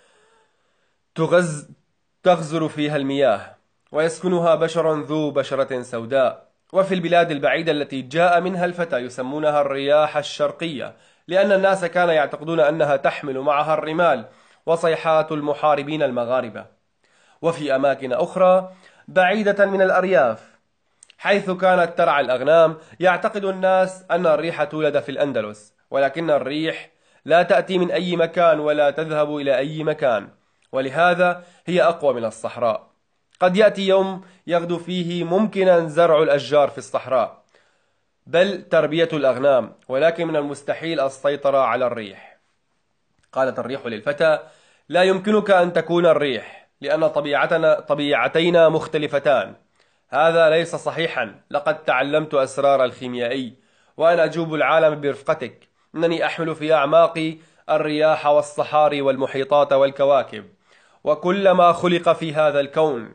S1: تغز تغزر فيها المياه، ويسكنها بشر ذو بشرة سوداء. وفي البلاد البعيدة التي جاء منها الفتى يسمونها الرياح الشرقية، لأن الناس كانوا يعتقدون أنها تحمل معها الرمال وصيحات المحاربين المغاربة. وفي أماكن أخرى بعيدة من الأرياف، حيث كانت ترعى الأغنام، يعتقد الناس أن الريح تولد في الأندلس، ولكن الريح لا تأتي من أي مكان ولا تذهب إلى أي مكان، ولهذا هي أقوى من الصحراء. قد يأتي يوم يغدو فيه ممكنا زرع الأشجار في الصحراء، بل تربية الأغنام، ولكن من المستحيل السيطرة على الريح. قالت الريح للفتى: لا يمكنك أن تكون الريح، لأن طبيعتنا طبيعتينا مختلفتان. هذا ليس صحيحا، لقد تعلمت أسرار الخيميائي، وأنا أجوب العالم برفقتك. إنني أحمل في أعماقي الرياح والصحاري والمحيطات والكواكب وكل ما خلق في هذا الكون.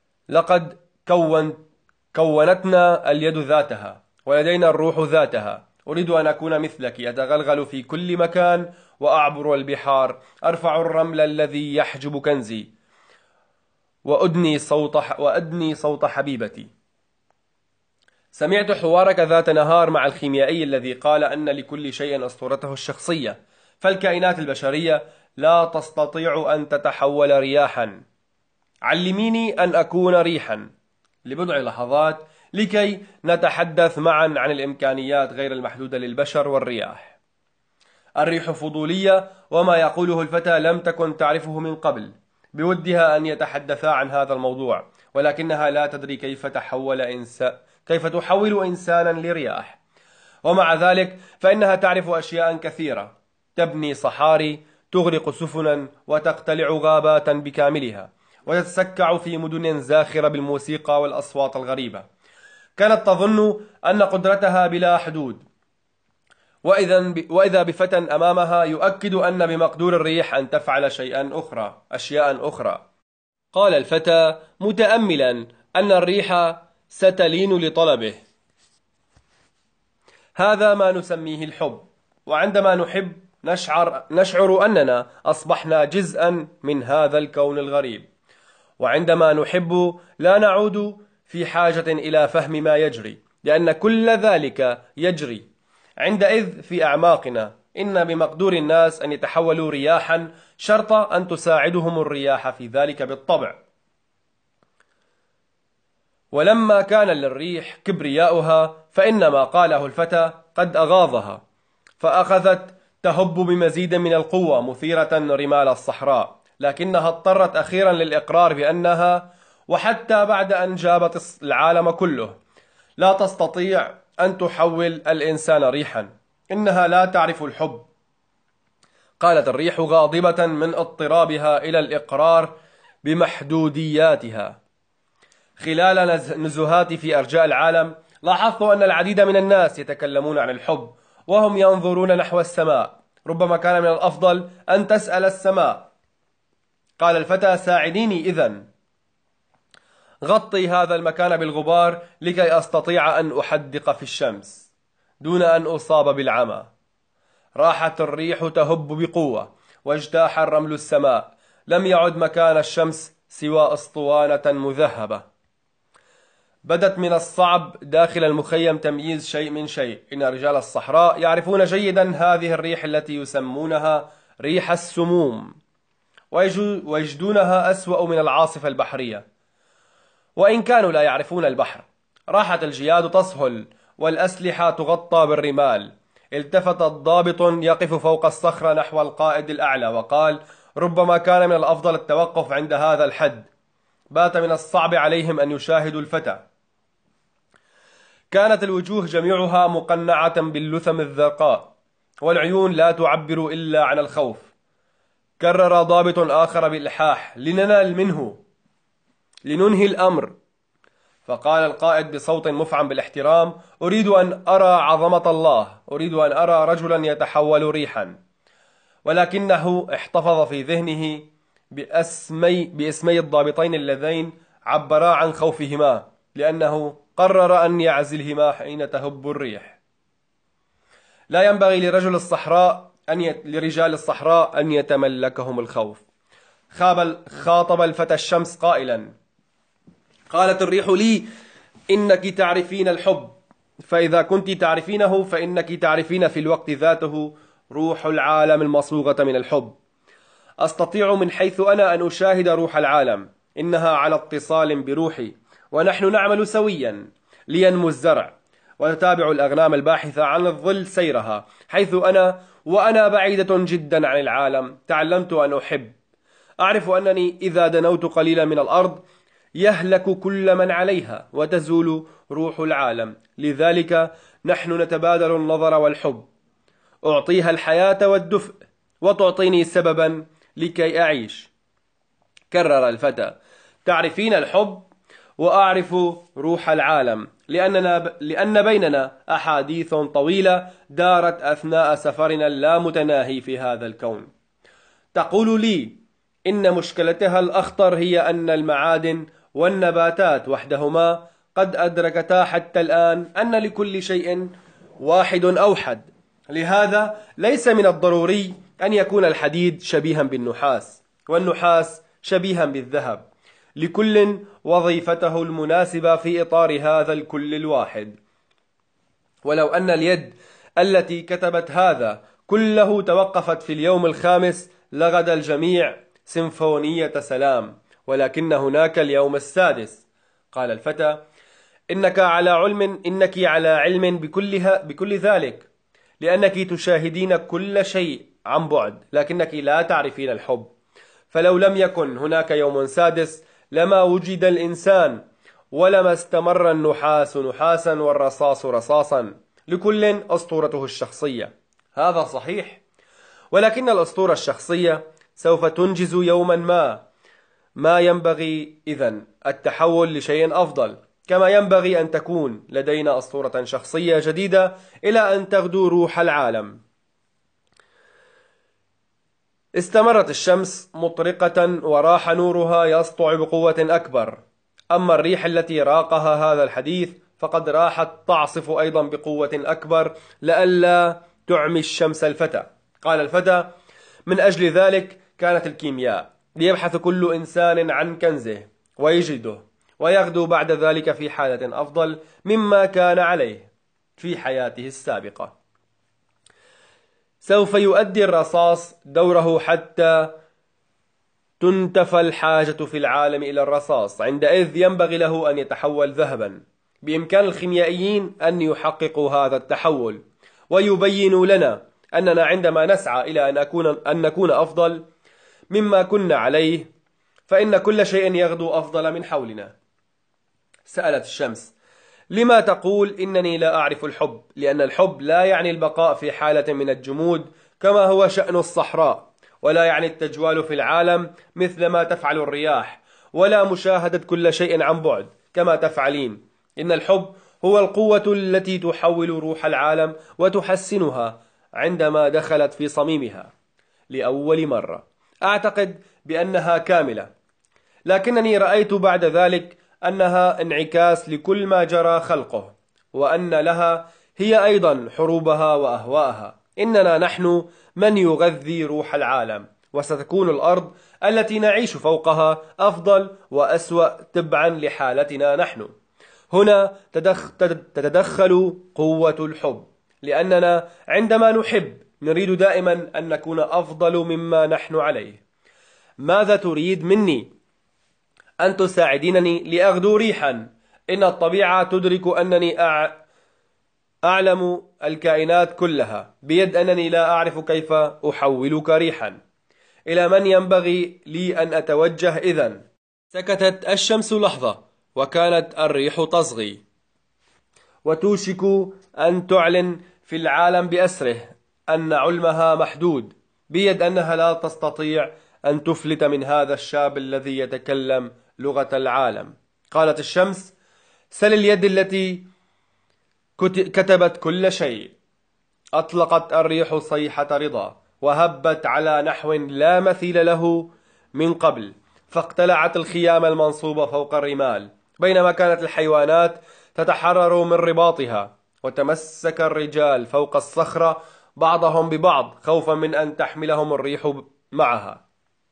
S1: لقد كون كونتنا اليد ذاتها، ولدينا الروح ذاتها، أريد أن أكون مثلك، أتغلغل في كل مكان وأعبر البحار، أرفع الرمل الذي يحجب كنزي، وأدني صوت وأدني صوت حبيبتي. سمعت حوارك ذات نهار مع الخيميائي الذي قال أن لكل شيء أسطورته الشخصية، فالكائنات البشرية لا تستطيع أن تتحول رياحا. علميني أن أكون ريحا لبضع لحظات لكي نتحدث معا عن الإمكانيات غير المحدودة للبشر والرياح. الريح فضولية، وما يقوله الفتى لم تكن تعرفه من قبل. بودها أن يتحدثا عن هذا الموضوع، ولكنها لا تدري كيف تحول إنسان كيف تحول إنسانا لرياح. ومع ذلك فإنها تعرف أشياء كثيرة: تبني صحاري، تغرق سفنا، وتقتلع غابات بكاملها، وتتسكع في مدن زاخرة بالموسيقى والأصوات الغريبة. كانت تظن أن قدرتها بلا حدود، وإذا وإذا بفتى أمامها يؤكد أن بمقدور الريح أن تفعل شيئا أخرى أشياء أخرى. قال الفتى متأملا أن الريح ستلين لطلبه: هذا ما نسميه الحب، وعندما نحب نشعر, نشعر أننا أصبحنا جزءا من هذا الكون الغريب، وعندما نحب لا نعود في حاجة إلى فهم ما يجري، لأن كل ذلك يجري. عندئذ في أعماقنا إن بمقدور الناس أن يتحولوا رياحا، شرط أن تساعدهم الرياح في ذلك بالطبع. ولما كان للريح كبرياؤها فإن ما قاله الفتى قد أغاظها، فأخذت تهب بمزيد من القوة مثيرة رمال الصحراء، لكنها اضطرت أخيرا للإقرار بأنها، وحتى بعد أن جابت العالم كله، لا تستطيع أن تحول الإنسان ريحا. إنها لا تعرف الحب. قالت الريح غاضبة من اضطرابها إلى الإقرار بمحدودياتها. خلال نزهاتي في أرجاء العالم لاحظت أن العديد من الناس يتكلمون عن الحب وهم ينظرون نحو السماء. ربما كان من الأفضل أن تسأل السماء. قال الفتى: ساعديني إذن، غطي هذا المكان بالغبار لكي أستطيع أن أحدق في الشمس دون أن أصاب بالعمى. راحت الريح تهب بقوة، واجتاح الرمل السماء. لم يعد مكان الشمس سوى أسطوانة مذهبة. بدت من الصعب داخل المخيم تمييز شيء من شيء. إن رجال الصحراء يعرفون جيدا هذه الريح التي يسمونها ريح السموم، ويجدونها أسوأ من العاصفة البحرية، وإن كانوا لا يعرفون البحر. راحت الجياد تصهل والأسلحة تغطى بالرمال. التفت الضابط يقف فوق الصخرة نحو القائد الأعلى وقال: ربما كان من الأفضل التوقف عند هذا الحد. بات من الصعب عليهم أن يشاهدوا الفتى. كانت الوجوه جميعها مقنعة باللثم الزرقاء، والعيون لا تعبر إلا عن الخوف. كرر ضابط آخر بإلحاح: لننال منه، لننهي الأمر. فقال القائد بصوت مفعم بالاحترام: أريد أن أرى عظمة الله، أريد أن أرى رجلا يتحول ريحا. ولكنه احتفظ في ذهنه باسمي, باسمي الضابطين اللذين عبرا عن خوفهما، لأنه قرر أن يعزلهما حين تهب الريح. لا ينبغي لرجل الصحراء أن ي... لرجال الصحراء أن يتملكهم الخوف. خاطب الفتى الشمس قائلا: قالت الريح لي: إنك تعرفين الحب، فإذا كنت تعرفينه فإنك تعرفين في الوقت ذاته روح العالم المصوغة من الحب. أستطيع من حيث أنا أن أشاهد روح العالم، إنها على اتصال بروحي، ونحن نعمل سويا لينمو الزرع، ونتابع الأغنام الباحثة عن الظل سيرها. حيث أنا وأنا بعيدة جدا عن العالم تعلمت أن أحب. أعرف أنني إذا دنوت قليلا من الأرض يهلك كل من عليها وتزول روح العالم. لذلك نحن نتبادل النظر والحب. أعطيها الحياة والدفء، وتعطيني سببا لكي أعيش. كرر الفتى: تعرفين الحب وأعرف روح العالم، لأننا لأن بيننا أحاديث طويلة دارت أثناء سفرنا اللامتناهي في هذا الكون. تقول لي إن مشكلتها الأخطر هي أن المعادن والنباتات وحدهما قد أدركتا حتى الآن أن لكل شيء واحد أوحد. لهذا ليس من الضروري أن يكون الحديد شبيها بالنحاس والنحاس شبيها بالذهب، لكل وظيفته المناسبة في إطار هذا الكل الواحد. ولو أن اليد التي كتبت هذا كله توقفت في اليوم الخامس لغدا الجميع سيمفونية سلام، ولكن هناك اليوم السادس. قال الفتى: إنك على علم إنك على علم بكلها بكل ذلك، لأنك تشاهدين كل شيء عن بعد، لكنك لا تعرفين الحب. فلو لم يكن هناك يوم سادس لما وجد الإنسان، ولما استمر النحاس نحاسا والرصاص رصاصا، لكل أسطورته الشخصية. هذا صحيح، ولكن الأسطورة الشخصية سوف تنجز يوما ما. ما ينبغي إذن التحول لشيء أفضل، كما ينبغي أن تكون لدينا أسطورة شخصية جديدة إلى أن تغدو روح العالم. استمرت الشمس مطرقة وراح نورها يسطع بقوة أكبر. أما الريح التي راقها هذا الحديث فقد راحت تعصف أيضا بقوة أكبر لئلا تعمي الشمس الفتى. قال الفتى: من أجل ذلك كانت الكيمياء، ليبحث كل إنسان عن كنزه ويجده، ويغدو بعد ذلك في حالة أفضل مما كان عليه في حياته السابقة. سوف يؤدي الرصاص دوره حتى تنتفى الحاجة في العالم إلى الرصاص، عندئذ ينبغي له أن يتحول ذهبا. بإمكان الخيميائيين أن يحققوا هذا التحول ويبينوا لنا أننا عندما نسعى إلى أن أكون أن نكون أفضل مما كنا عليه، فإن كل شيء يغدو أفضل من حولنا. سألت الشمس: لما تقول إنني لا أعرف الحب؟ لأن الحب لا يعني البقاء في حالة من الجمود كما هو شأن الصحراء، ولا يعني التجوال في العالم مثل ما تفعل الرياح، ولا مشاهدة كل شيء عن بعد كما تفعلين. إن الحب هو القوة التي تحول روح العالم وتحسنها عندما دخلت في صميمها لأول مرة. أعتقد بأنها كاملة، لكنني رأيت بعد ذلك أنها انعكاس لكل ما جرى خلقه، وأن لها هي أيضا حروبها وأهواءها. إننا نحن من يغذي روح العالم، وستكون الأرض التي نعيش فوقها أفضل وأسوأ تبعا لحالتنا نحن. هنا تتدخل قوة الحب، لأننا عندما نحب نريد دائما أن نكون أفضل مما نحن عليه. ماذا تريد مني؟ أن تساعدينني لأغدو ريحا. إن الطبيعة تدرك أنني أعلم الكائنات كلها، بيد أنني لا أعرف كيف أحولك ريحا. إلى من ينبغي لي أن أتوجه إذن؟ سكتت الشمس لحظة، وكانت الريح تصغي وتوشك أن تعلن في العالم بأسره أن علمها محدود، بيد أنها لا تستطيع أن تفلت من هذا الشاب الذي يتكلم لغة العالم. قالت الشمس: سل اليد التي كتبت كل شيء. أطلقت الريح صيحة رضا، وهبت على نحو لا مثيل له من قبل، فاقتلعت الخيام المنصوبة فوق الرمال، بينما كانت الحيوانات تتحرر من رباطها، وتمسك الرجال فوق الصخرة بعضهم ببعض خوفا من أن تحملهم الريح معها.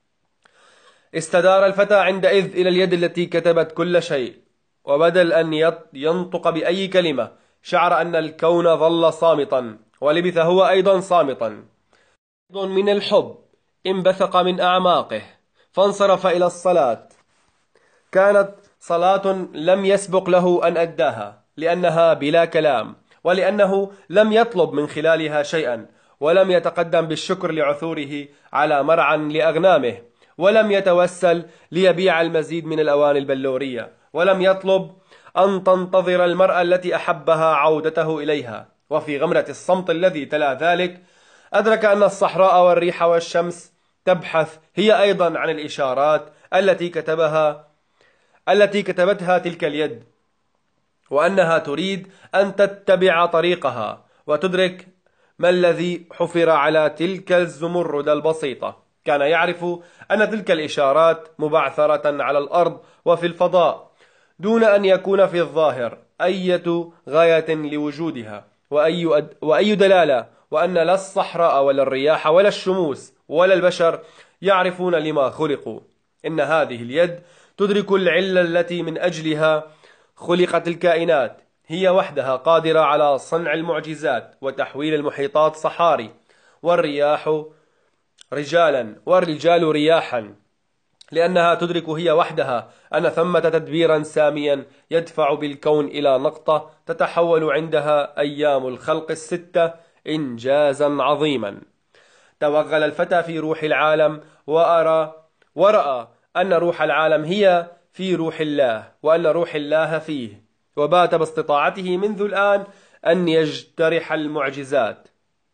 S1: استدار الفتى عندئذ إلى اليد التي كتبت كل شيء، وبدل أن ينطق بأي كلمة شعر أن الكون ظل صامتا، ولبث هو أيضا صامتا. من الحب انبثق من أعماقه، فانصرف إلى الصلاة. كانت صلاة لم يسبق له أن أداها، لأنها بلا كلام، ولأنه لم يطلب من خلالها شيئا، ولم يتقدم بالشكر لعثوره على مرعى لأغنامه، ولم يتوسل ليبيع المزيد من الأواني البلورية، ولم يطلب أن تنتظر المرأة التي أحبها عودته إليها. وفي غمرة الصمت الذي تلا ذلك أدرك أن الصحراء والريح والشمس تبحث هي أيضا عن الإشارات التي كتبها التي كتبتها تلك اليد، وأنها تريد أن تتبع طريقها وتدرك ما الذي حفر على تلك الزمرد البسيطة. كان يعرف أن تلك الإشارات مبعثرة على الأرض وفي الفضاء دون أن يكون في الظاهر أية غاية لوجودها، وأي, أد... وأي دلالة وأن لا الصحراء ولا الرياح ولا الشموس ولا البشر يعرفون لما خلقوا. إن هذه اليد تدرك العلة التي من أجلها خلقت الكائنات، هي وحدها قادرة على صنع المعجزات وتحويل المحيطات صحاري، والرياح رجالا والرجال رياحا، لأنها تدرك هي وحدها أن ثمة تدبيرا ساميا يدفع بالكون إلى نقطة تتحول عندها أيام الخلق الستة إنجازا عظيما. توغل الفتى في روح العالم وأرى ورأى أن روح العالم هي في روح الله، وأن روح الله فيه، وبات باستطاعته منذ الآن أن يجترح المعجزات.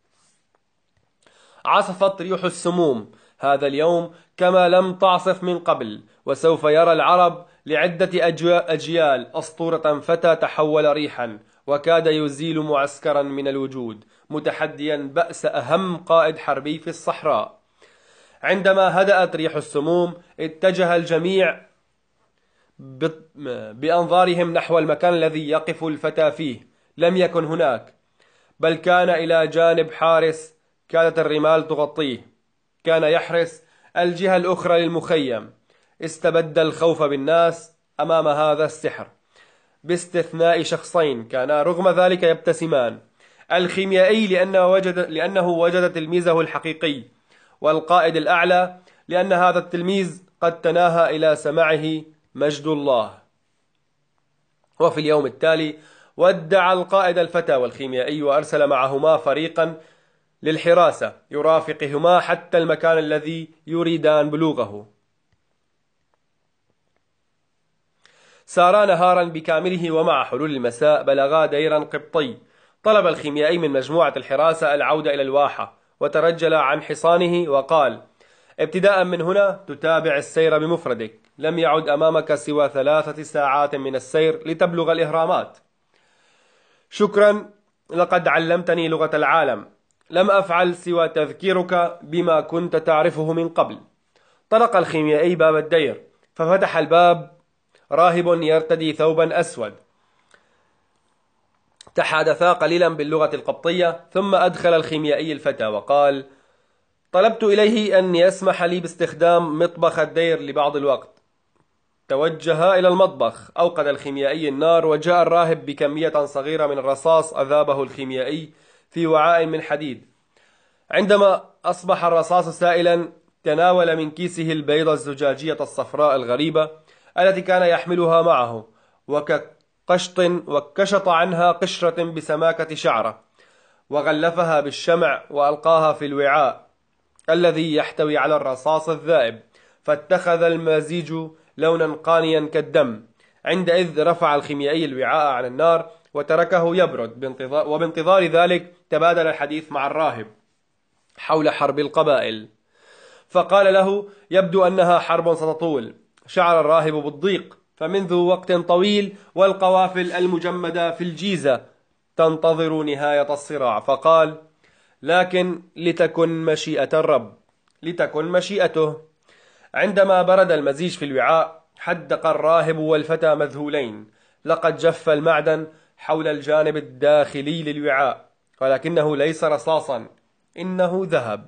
S1: عصفت ريح السموم هذا اليوم كما لم تعصف من قبل، وسوف يرى العرب لعدة أجيال أسطورة فتى تحول ريحا وكاد يزيل معسكرا من الوجود، متحديا بأس أهم قائد حربي في الصحراء. عندما هدأت ريح السموم اتجه الجميع بأنظارهم نحو المكان الذي يقف الفتى فيه. لم يكن هناك، بل كان إلى جانب حارس كادت الرمال تغطيه، كان يحرس الجهة الأخرى للمخيم. استبد الخوف بالناس أمام هذا السحر، باستثناء شخصين كانا رغم ذلك يبتسمان: الخيميائي لأنه وجد, لأنه وجد تلميذه الحقيقي، والقائد الأعلى لأن هذا التلميذ قد تناهى إلى سمعه مجد الله. وفي اليوم التالي ودع القائد الفتى والخيميائي، وأرسل معهما فريقا للحراسة يرافقهما حتى المكان الذي يريدان بلوغه. سارا نهارا بكامله، ومع حلول المساء بلغا ديرا قبطي. طلب الخيميائي من مجموعة الحراسة العودة إلى الواحة، وترجل عن حصانه وقال: ابتداء من هنا تتابع السير بمفردك، لم يعد أمامك سوى ثلاثة ساعات من السير لتبلغ الإهرامات. شكرا، لقد علمتني لغة العالم، لم أفعل سوى تذكيرك بما كنت تعرفه من قبل. طرق الخيميائي باب الدير، ففتح الباب راهب يرتدي ثوبا أسود. تحادثا قليلا باللغة القبطية، ثم أدخل الخيميائي الفتى وقال: طلبت إليه أن يسمح لي باستخدام مطبخ الدير لبعض الوقت. توجه إلى المطبخ، أوقد الخيميائي النار، وجاء الراهب بكمية صغيرة من الرصاص أذابه الخيميائي في وعاء من حديد. عندما أصبح الرصاص سائلا تناول من كيسه البيضة الزجاجية الصفراء الغريبة التي كان يحملها معه، وكقشط وكشط عنها قشرة بسماكة شعرة، وغلفها بالشمع وألقاها في الوعاء الذي يحتوي على الرصاص الذائب، فاتخذ المزيج لونا قانيا كالدم. عندئذ رفع الخيميائي الوعاء عن النار وتركه يبرد، بانتظار وبانتظار ذلك تبادل الحديث مع الراهب حول حرب القبائل، فقال له: يبدو أنها حرب ستطول. شعر الراهب بالضيق، فمنذ وقت طويل والقوافل المجمدة في الجيزة تنتظر نهاية الصراع، فقال: لكن لتكن مشيئة الرب، لتكن مشيئته. عندما برد المزيج في الوعاء حدق الراهب والفتى مذهولين. لقد جف المعدن حول الجانب الداخلي للوعاء، ولكنه ليس رصاصا، إنه ذهب.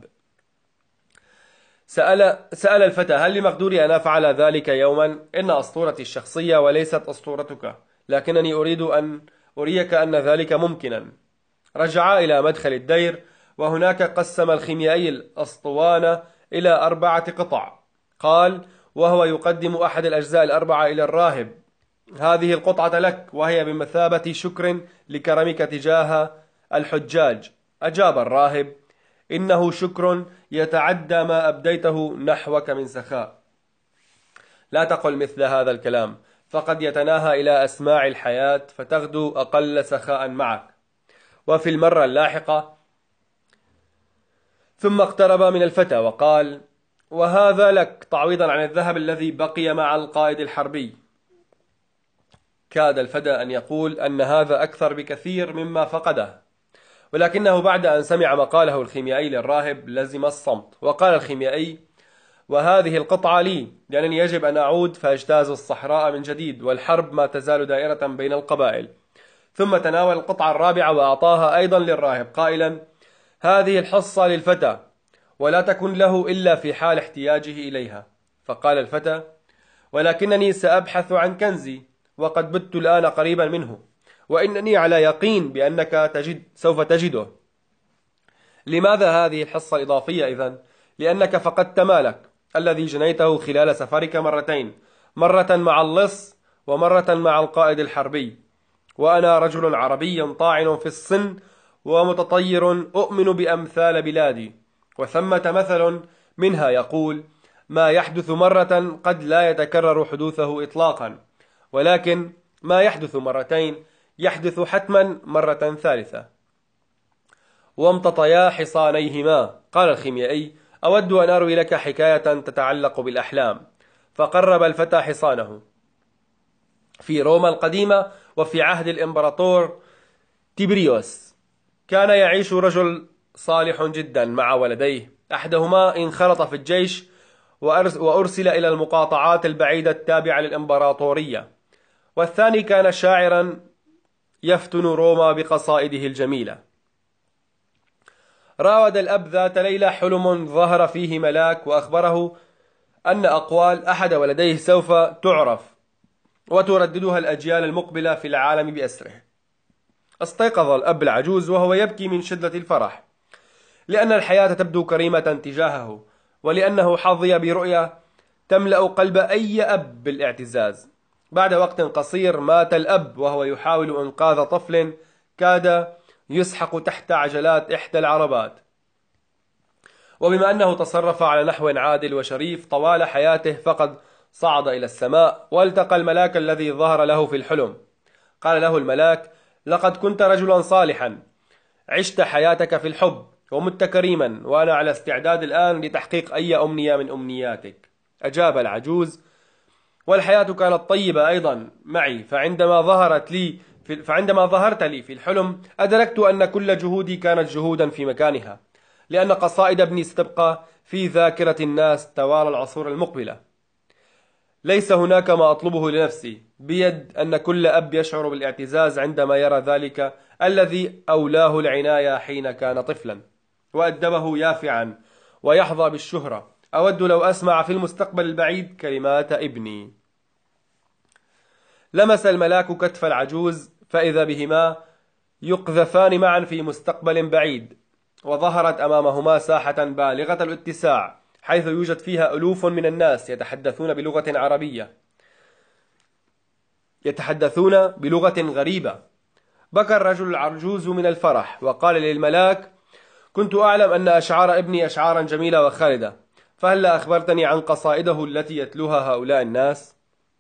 S1: سأل, سأل الفتى: هل لمقدوري أن أفعل ذلك يوما؟ إن أسطورتي الشخصية وليست أسطورتك، لكنني أريد أن أريك أن ذلك ممكنا. رجعا إلى مدخل الدير، وهناك قسم الخيميائي الأسطوانة إلى أربعة قطع. قال وهو يقدم أحد الأجزاء الأربعة إلى الراهب: هذه القطعة لك، وهي بمثابة شكر لكرمك تجاه الحجاج. أجاب الراهب: إنه شكر يتعدى ما أبديته نحوك من سخاء. لا تقل مثل هذا الكلام، فقد يتناهى إلى أسماع الحياة فتغدو أقل سخاء معك. وفي المرة اللاحقة ثم اقترب من الفتى وقال: وهذا لك تعويضا عن الذهب الذي بقي مع القائد الحربي. كاد الفتى أن يقول أن هذا أكثر بكثير مما فقده، ولكنه بعد أن سمع ما قاله الخيميائي للراهب لزم الصمت. وقال الخيميائي: وهذه القطعة لي، لأنني يجب أن أعود فأجتاز الصحراء من جديد، والحرب ما تزال دائرة بين القبائل. ثم تناول القطعة الرابعة وأعطاها أيضا للراهب قائلا: هذه الحصة للفتى، ولا تكن له إلا في حال احتياجه إليها. فقال الفتى: ولكنني سأبحث عن كنزي، وقد بت الآن قريبا منه، وإنني على يقين بأنك تجد سوف تجده. لماذا هذه الحصة الإضافية إذن؟ لأنك فقدت مالك الذي جنيته خلال سفرك مرتين، مرة مع اللص ومرة مع القائد الحربي، وأنا رجل عربي طاعن في السن ومتطير أؤمن بأمثال بلادي، وثمة مثل منها يقول: ما يحدث مرة قد لا يتكرر حدوثه إطلاقا، ولكن ما يحدث مرتين يحدث حتما مرة ثالثة. وامتطيا حصانيهما. قال الخيميائي: أود أن أروي لك حكاية تتعلق بالأحلام. فقرب الفتى حصانه. في روما القديمة وفي عهد الإمبراطور تيبريوس كان يعيش رجل صالح جدا مع ولديه، أحدهما انخرط في الجيش وأرسل إلى المقاطعات البعيدة التابعة للإمبراطورية، والثاني كان شاعرا يفتن روما بقصائده الجميلة. راود الأب ذات ليلة حلم ظهر فيه ملاك وأخبره أن أقوال أحد ولديه سوف تعرف وترددها الأجيال المقبلة في العالم بأسره. استيقظ الأب العجوز وهو يبكي من شدة الفرح، لأن الحياة تبدو كريمة تجاهه، ولأنه حظي برؤية تملأ قلب أي أب بالاعتزاز. بعد وقت قصير مات الأب وهو يحاول إنقاذ طفل كاد يسحق تحت عجلات إحدى العربات. وبما أنه تصرف على نحو عادل وشريف طوال حياته فقد صعد إلى السماء والتقى الملاك الذي ظهر له في الحلم. قال له الملاك: لقد كنت رجلا صالحا، عشت حياتك في الحب ومت كريما، وأنا على استعداد الآن لتحقيق أي أمنية من أمنياتك. أجاب العجوز: والحياة كانت طيبة أيضا معي، فعندما ظهرت لي في فعندما ظهرت لي في الحلم أدركت أن كل جهودي كانت جهودا في مكانها، لأن قصائد ابني ستبقى في ذاكرة الناس طوال العصور المقبلة. ليس هناك ما أطلبه لنفسي، بيد أن كل أب يشعر بالاعتزاز عندما يرى ذلك الذي أولاه العناية حين كان طفلا وأدبه يافعا ويحظى بالشهرة. أود لو أسمع في المستقبل البعيد كلمات ابني. لمس الملاك كتف العجوز فإذا بهما يقذفان معا في مستقبل بعيد، وظهرت أمامهما ساحة بالغة الاتساع حيث يوجد فيها ألوف من الناس يتحدثون بلغة عربية يتحدثون بلغة غريبة. بكى الرجل العجوز من الفرح وقال للملاك: كنت أعلم أن أشعار ابني أشعارا جميلة وخالدة، فهلا أخبرتني عن قصائده التي يتلوها هؤلاء الناس؟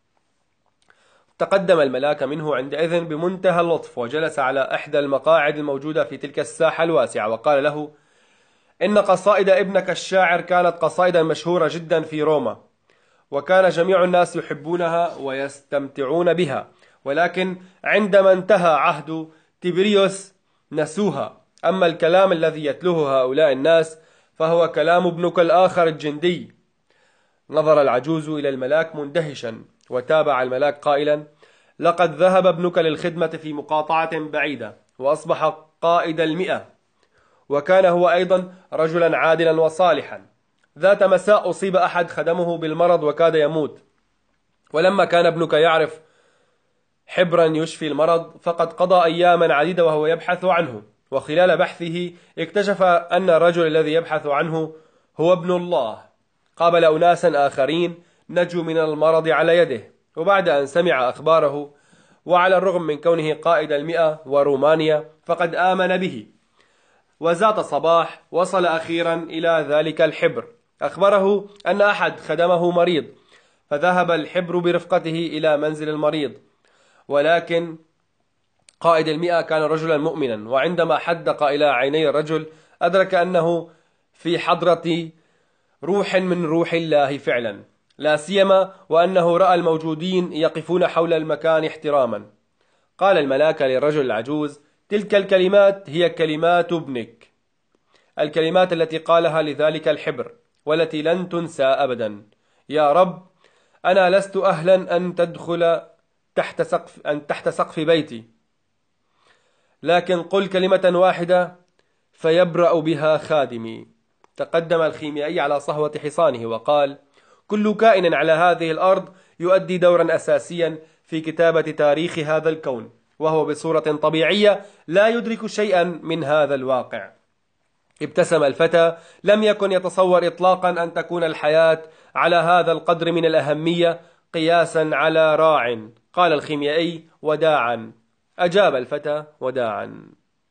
S1: تقدم الملاك منه عندئذ بمنتهى اللطف وجلس على إحدى المقاعد الموجودة في تلك الساحة الواسعة، وقال له: إن قصائد ابنك الشاعر كانت قصائدا مشهورة جدا في روما، وكان جميع الناس يحبونها ويستمتعون بها، ولكن عندما انتهى عهد تيبريوس نسوها. أما الكلام الذي يتلوه هؤلاء الناس فهو كلام ابنك الآخر الجندي. نظر العجوز إلى الملاك مندهشا، وتابع الملاك قائلا: لقد ذهب ابنك للخدمة في مقاطعة بعيدة وأصبح قائد المئة، وكان هو أيضا رجلا عادلا وصالحا. ذات مساء أصيب أحد خدمه بالمرض وكاد يموت، ولما كان ابنك يعرف حبرا يشفي المرض فقد قضى أياما عديدة وهو يبحث عنه، وخلال بحثه اكتشف أن الرجل الذي يبحث عنه هو ابن الله. قابل أناسا آخرين نجوا من المرض على يده، وبعد أن سمع أخباره وعلى الرغم من كونه قائد المئة ورومانيا فقد آمن به. وذات صباح وصل أخيرا إلى ذلك الحبر، أخبره أن أحد خدمه مريض، فذهب الحبر برفقته إلى منزل المريض، ولكن قائد المئة كان رجلا مؤمنا، وعندما حدق إلى عيني الرجل أدرك أنه في حضرة روح من روح الله فعلا، لا سيما وأنه رأى الموجودين يقفون حول المكان احتراما. قال الملاك للرجل العجوز: تلك الكلمات هي كلمات ابنك، الكلمات التي قالها لذلك الحبر والتي لن تنسى أبدا. يا رب، أنا لست أهلا أن تدخل تحت سقف أن تحت سقف بيتي، لكن قل كلمة واحدة فيبرأ بها خادمي. تقدم الخيميائي على صهوة حصانه وقال: كل كائن على هذه الأرض يؤدي دورا أساسيا في كتابة تاريخ هذا الكون، وهو بصورة طبيعية لا يدرك شيئا من هذا الواقع. ابتسم الفتى، لم يكن يتصور إطلاقا أن تكون الحياة على هذا القدر من الأهمية قياسا على راع. قال الخيميائي: وداعا. أجاب الفتى: وداعا.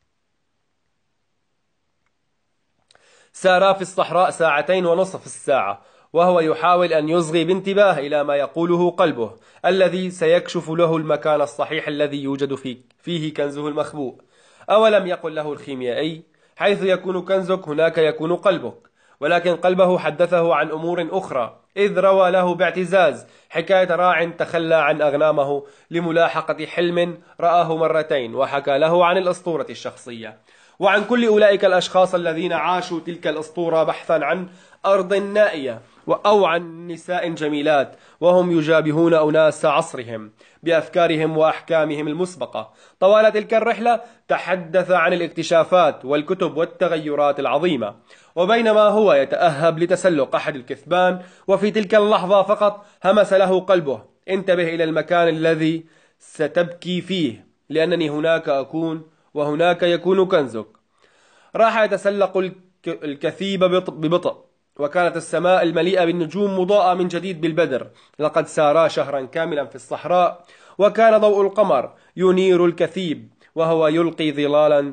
S1: سارا في الصحراء ساعتين ونصف الساعة، وهو يحاول أن يصغي بانتباه إلى ما يقوله قلبه الذي سيكشف له المكان الصحيح الذي يوجد فيه, فيه كنزه المخبوء. أولم يقل له الخيميائي: حيث يكون كنزك هناك يكون قلبك؟ ولكن قلبه حدثه عن أمور أخرى، إذ روى له باعتزاز حكاية راع تخلى عن أغنامه لملاحقة حلم رآه مرتين، وحكى له عن الأسطورة الشخصية وعن كل أولئك الأشخاص الذين عاشوا تلك الأسطورة بحثا عن أرض نائية أو عن نساء جميلات، وهم يجابهون أناس عصرهم بأفكارهم وأحكامهم المسبقة. طوال تلك الرحلة تحدث عن الاكتشافات والكتب والتغيرات العظيمة، وبينما هو يتأهب لتسلق أحد الكثبان، وفي تلك اللحظة فقط همس له قلبه: انتبه إلى المكان الذي ستبكي فيه، لأنني هناك أكون وهناك يكون كنزك. راح يتسلق الكثيب ببطء، وكانت السماء المليئة بالنجوم مضاءة من جديد بالبدر. لقد سارا شهرا كاملا في الصحراء، وكان ضوء القمر ينير الكثيب وهو يلقي ظلالا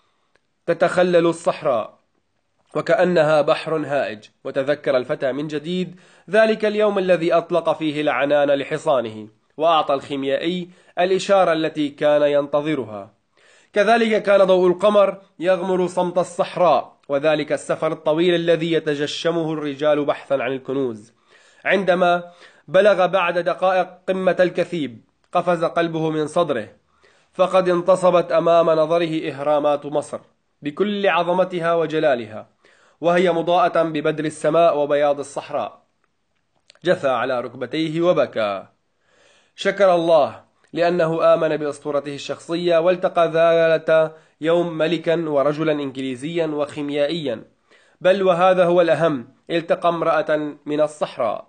S1: تتخلل الصحراء وكأنها بحر هائج. وتذكر الفتى من جديد ذلك اليوم الذي أطلق فيه العنان لحصانه، وأعطى الخيميائي الإشارة التي كان ينتظرها. كذلك كان ضوء القمر يغمر صمت الصحراء وذلك السفر الطويل الذي يتجشمه الرجال بحثا عن الكنوز. عندما بلغ بعد دقائق قمة الكثيب قفز قلبه من صدره، فقد انتصبت أمام نظره إهرامات مصر بكل عظمتها وجلالها، وهي مضاءة ببدر السماء وبياض الصحراء. جثى على ركبتيه وبكى، شكر الله لأنه آمن بأسطورته الشخصية، والتقى ذات يوم ملكا ورجلا إنجليزيا وخيميائيا، بل وهذا هو الأهم، التقى امرأة من الصحراء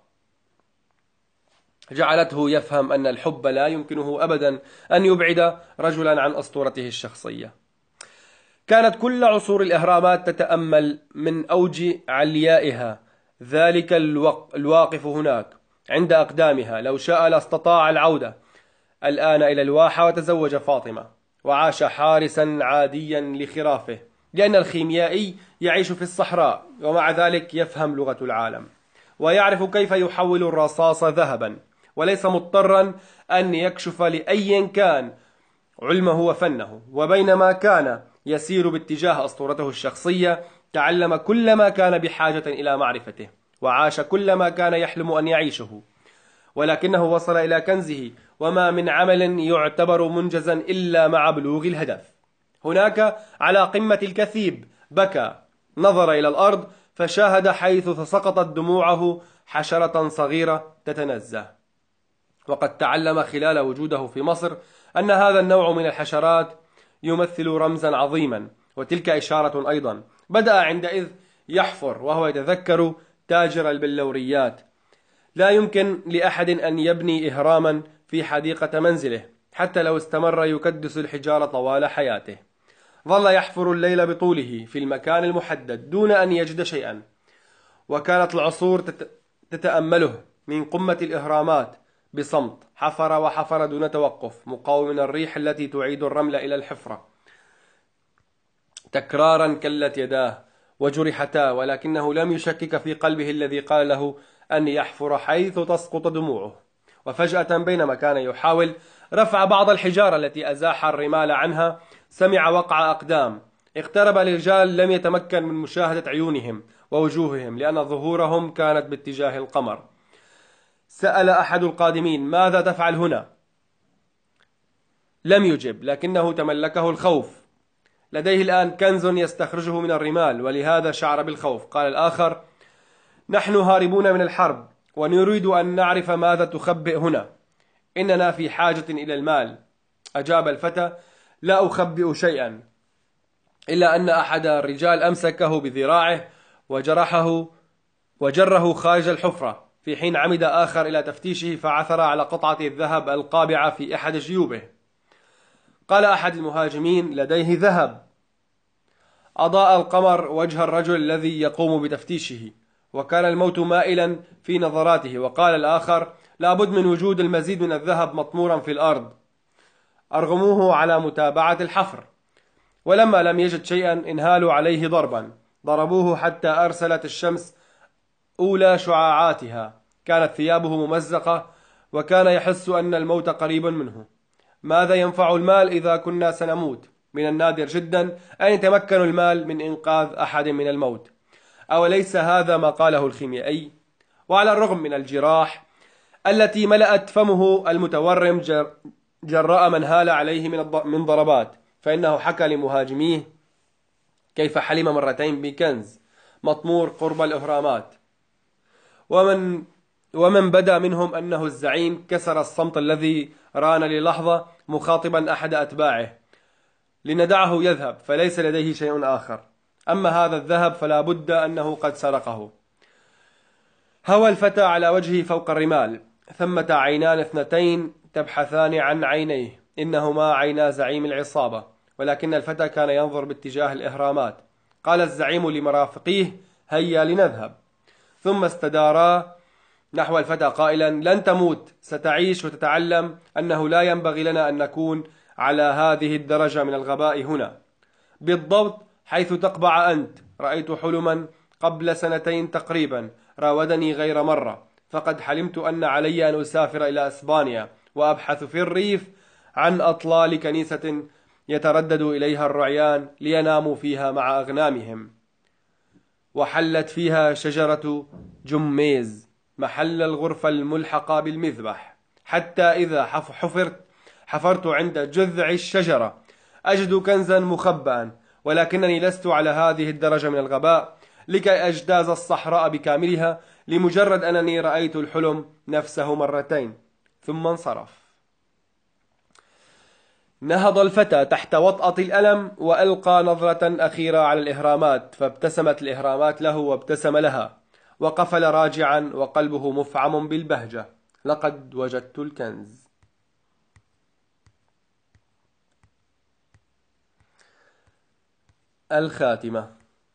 S1: جعلته يفهم أن الحب لا يمكنه أبدا أن يبعد رجلا عن أسطورته الشخصية. كانت كل عصور الإهرامات تتأمل من أوج عليائها ذلك الواقف هناك عند أقدامها، لو شاء لاستطاع العودة الآن إلى الواحة وتزوج فاطمة وعاش حارسا عاديا لخرافه، لأن الخيميائي يعيش في الصحراء ومع ذلك يفهم لغة العالم ويعرف كيف يحول الرصاص ذهبا، وليس مضطرا أن يكشف لأي كان علمه وفنه. وبينما كان يسير باتجاه أسطورته الشخصية تعلم كل ما كان بحاجة إلى معرفته وعاش كل ما كان يحلم أن يعيشه، ولكنه وصل إلى كنزه، وما من عمل يعتبر منجزا إلا مع بلوغ الهدف. هناك على قمة الكثيب بكى، نظر إلى الأرض فشاهد حيث سقطت دموعه حشرة صغيرة تتنزه، وقد تعلم خلال وجوده في مصر أن هذا النوع من الحشرات يمثل رمزا عظيما، وتلك إشارة أيضا. بدأ عندئذ يحفر وهو يتذكر تاجر البلوريات: لا يمكن لأحد أن يبني إهراما في حديقة منزله حتى لو استمر يكدس الحجارة طوال حياته. ظل يحفر الليل بطوله في المكان المحدد دون أن يجد شيئا، وكانت العصور تتأمله من قمة الإهرامات بصمت. حفر وحفر دون توقف، مقاوما الريح التي تعيد الرمل إلى الحفرة. تكرارا كلت يداه وجرحتا، ولكنه لم يشكك في قلبه الذي قال له أن يحفر حيث تسقط دموعه. وفجأة بينما كان يحاول رفع بعض الحجارة التي أزاح الرمال عنها، سمع وقع أقدام. اقترب الرجال، لم يتمكن من مشاهدة عيونهم ووجوههم لأن ظهورهم كانت باتجاه القمر. سأل أحد القادمين: ماذا تفعل هنا؟ لم يجب، لكنه تملكه الخوف. لديه الآن كنز يستخرجه من الرمال، ولهذا شعر بالخوف. قال الآخر: نحن هاربون من الحرب ونريد أن نعرف ماذا تخبئ هنا، إننا في حاجة إلى المال. أجاب الفتى: لا أخبئ شيئا، إلا أن أحد الرجال أمسكه بذراعه وجرحه وجره خارج الحفرة، في حين عمد آخر إلى تفتيشه فعثر على قطعة الذهب القابعة في أحد جيوبه. قال أحد المهاجمين: لديه ذهب. أضاء القمر وجه الرجل الذي يقوم بتفتيشه، وكان الموت مائلا في نظراته. وقال الآخر: لابد من وجود المزيد من الذهب مطمورا في الأرض. أرغموه على متابعة الحفر، ولما لم يجد شيئا انهالوا عليه ضربا، ضربوه حتى أرسلت الشمس أولى شعاعاتها. كانت ثيابه ممزقة، وكان يحس أن الموت قريب منه. ماذا ينفع المال إذا كنا سنموت؟ من النادر جدا أن يتمكن المال من إنقاذ أحد من الموت. أوليس هذا ما قاله الخيميائي؟ وعلى الرغم من الجراح التي ملأت فمه المتورم جر جراء من هال عليه من ضربات، فإنه حكى لمهاجميه كيف حلم مرتين بكنز مطمور قرب الأهرامات. ومن ومن بدا منهم أنه الزعيم كسر الصمت الذي ران للحظة، مخاطبا أحد أتباعه: لندعه يذهب، فليس لديه شيء آخر. أما هذا الذهب فلا بد أنه قد سرقه. هوى الفتى على وجهه فوق الرمال، ثمة عينان اثنتين تبحثان عن عينيه، إنهما عينا زعيم العصابة، ولكن الفتى كان ينظر باتجاه الإهرامات. قال الزعيم لمرافقيه: هيا لنذهب. ثم استدارا نحو الفتى قائلا: لن تموت، ستعيش وتتعلم أنه لا ينبغي لنا أن نكون على هذه الدرجة من الغباء هنا. بالضبط حيث تقبع أنت. رأيت حلما قبل سنتين تقريبا راودني غير مرة، فقد حلمت أن علي أن أسافر إلى إسبانيا وأبحث في الريف عن أطلال كنيسة يتردد إليها الرعيان ليناموا فيها مع أغنامهم، وحلت فيها شجرة جميز محل الغرفة الملحقة بالمذبح، حتى إذا حفرت حفرت عند جذع الشجرة أجد كنزا مخبأ، ولكنني لست على هذه الدرجة من الغباء لكي أجتاز الصحراء بكاملها لمجرد أنني رأيت الحلم نفسه مرتين. ثم انصرف. نهض الفتى تحت وطأة الألم وألقى نظرة أخيرة على الإهرامات، فابتسمت الإهرامات له وابتسم لها، وقفل راجعا وقلبه مفعم بالبهجة: لقد وجدت الكنز. الخاتمة.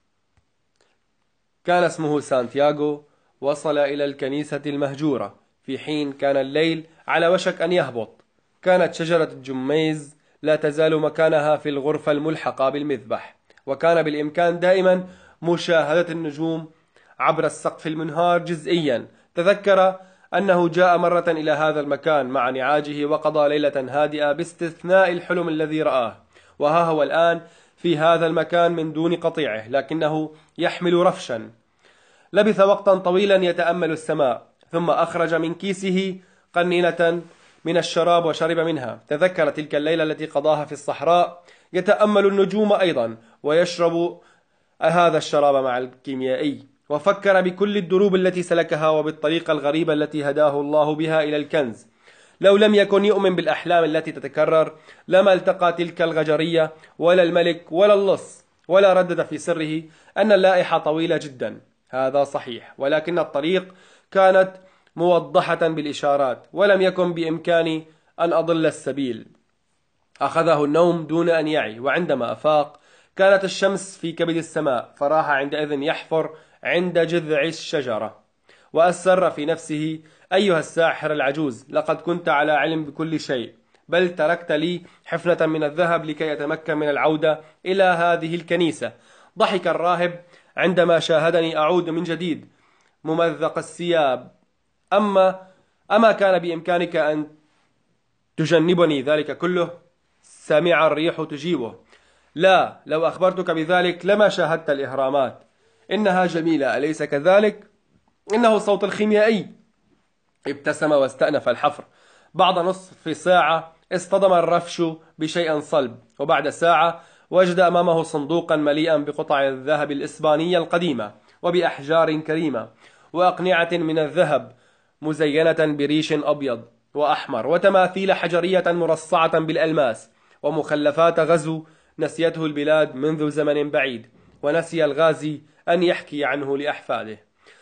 S1: كان اسمه سانتياغو، وصل إلى الكنيسة المهجورة في حين كان الليل على وشك أن يهبط. كانت شجرة الجميز لا تزال مكانها في الغرفة الملحقة بالمذبح، وكان بالإمكان دائما مشاهدة النجوم عبر السقف المنهار جزئيا. تذكر أنه جاء مرة إلى هذا المكان مع نعاجه وقضى ليلة هادئة باستثناء الحلم الذي رآه، وها هو الآن في هذا المكان من دون قطيعه، لكنه يحمل رفشا. لبث وقتا طويلا يتأمل السماء، ثم أخرج من كيسه قنينة من الشراب وشرب منها. تذكر تلك الليلة التي قضاها في الصحراء يتأمل النجوم أيضا ويشرب هذا الشراب مع الكيميائي، وفكر بكل الدروب التي سلكها وبالطريقة الغريبة التي هداه الله بها إلى الكنز. لو لم يكن يؤمن بالأحلام التي تتكرر لما التقى تلك الغجرية ولا الملك ولا اللص، ولا ردد في سره أن اللائحة طويلة جدا. هذا صحيح، ولكن الطريق كانت موضحة بالإشارات، ولم يكن بإمكاني أن أضل السبيل. أخذه النوم دون أن يعي، وعندما أفاق كانت الشمس في كبد السماء، فراح عندئذ يحفر عند جذع الشجرة، وأسر في نفسه: أيها الساحر العجوز، لقد كنت على علم بكل شيء، بل تركت لي حفنة من الذهب لكي أتمكن من العودة إلى هذه الكنيسة. ضحك الراهب عندما شاهدني أعود من جديد ممزق الثياب. أما أما كان بإمكانك أن تجنبني ذلك كله؟ سمع الريح تجيبه: لا، لو أخبرتك بذلك لما شاهدت الإهرامات. إنها جميلة، أليس كذلك؟ إنه صوت الخيميائي. ابتسم واستأنف الحفر. بعد نصف ساعة اصطدم الرفش بشيء صلب، وبعد ساعة وجد أمامه صندوقا مليئا بقطع الذهب الإسبانية القديمة وبأحجار كريمة وأقنعة من الذهب مزينة بريش أبيض وأحمر وتماثيل حجرية مرصعة بالألماس. ومخلفات غزو نسيته البلاد منذ زمن بعيد، ونسي الغازي أن يحكي عنه لأحفاده.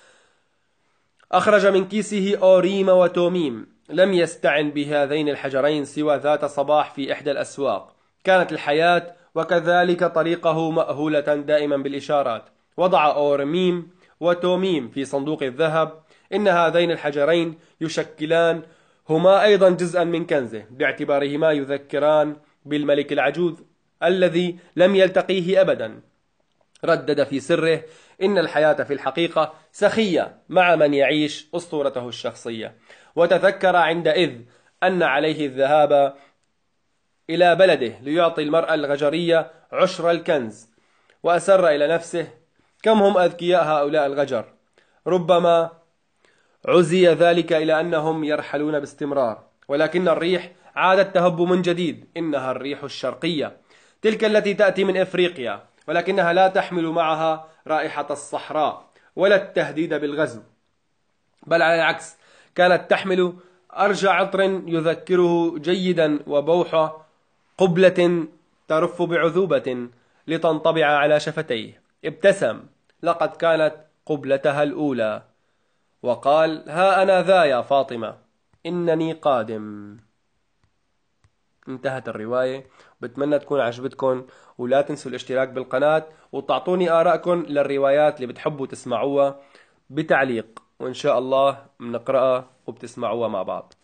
S1: أخرج من كيسه أوريم وتوميم، لم يستعن بهذين الحجرين سوى ذات صباح في إحدى الأسواق. كانت الحياة وكذلك طريقه مأهولة دائما بالإشارات. وضع أورميم وتوميم في صندوق الذهب. إن هذين الحجرين يشكلان هما أيضا جزءا من كنزه، باعتبارهما يذكران بالملك العجوز الذي لم يلتقيه أبدا. ردد في سره: إن الحياة في الحقيقة سخية مع من يعيش أسطورته الشخصية. وتذكر عندئذ أن عليه الذهاب إلى بلده ليعطي المرأة الغجرية عشر الكنز. وأسر إلى نفسه: كم هم أذكياء هؤلاء الغجر! ربما عزي ذلك إلى أنهم يرحلون باستمرار، ولكن الريح عادت تهب من جديد. إنها الريح الشرقية، تلك التي تأتي من إفريقيا، ولكنها لا تحمل معها رائحة الصحراء ولا التهديد بالغزو، بل على العكس كانت تحمل أرجى عطر يذكره جيدا وبوح قبلة ترف بعذوبة لتنطبع على شفتيه. ابتسم، لقد كانت قبلتها الأولى، وقال: ها أنا ذا يا فاطمة، إنني قادم. انتهت الرواية. بتمنى تكون عجبتكم، ولا تنسوا الاشتراك بالقناة وتعطوني آراءكم للروايات اللي بتحبوا تسمعوها بتعليق، وإن شاء الله بنقرأها وبتسمعوها مع بعض.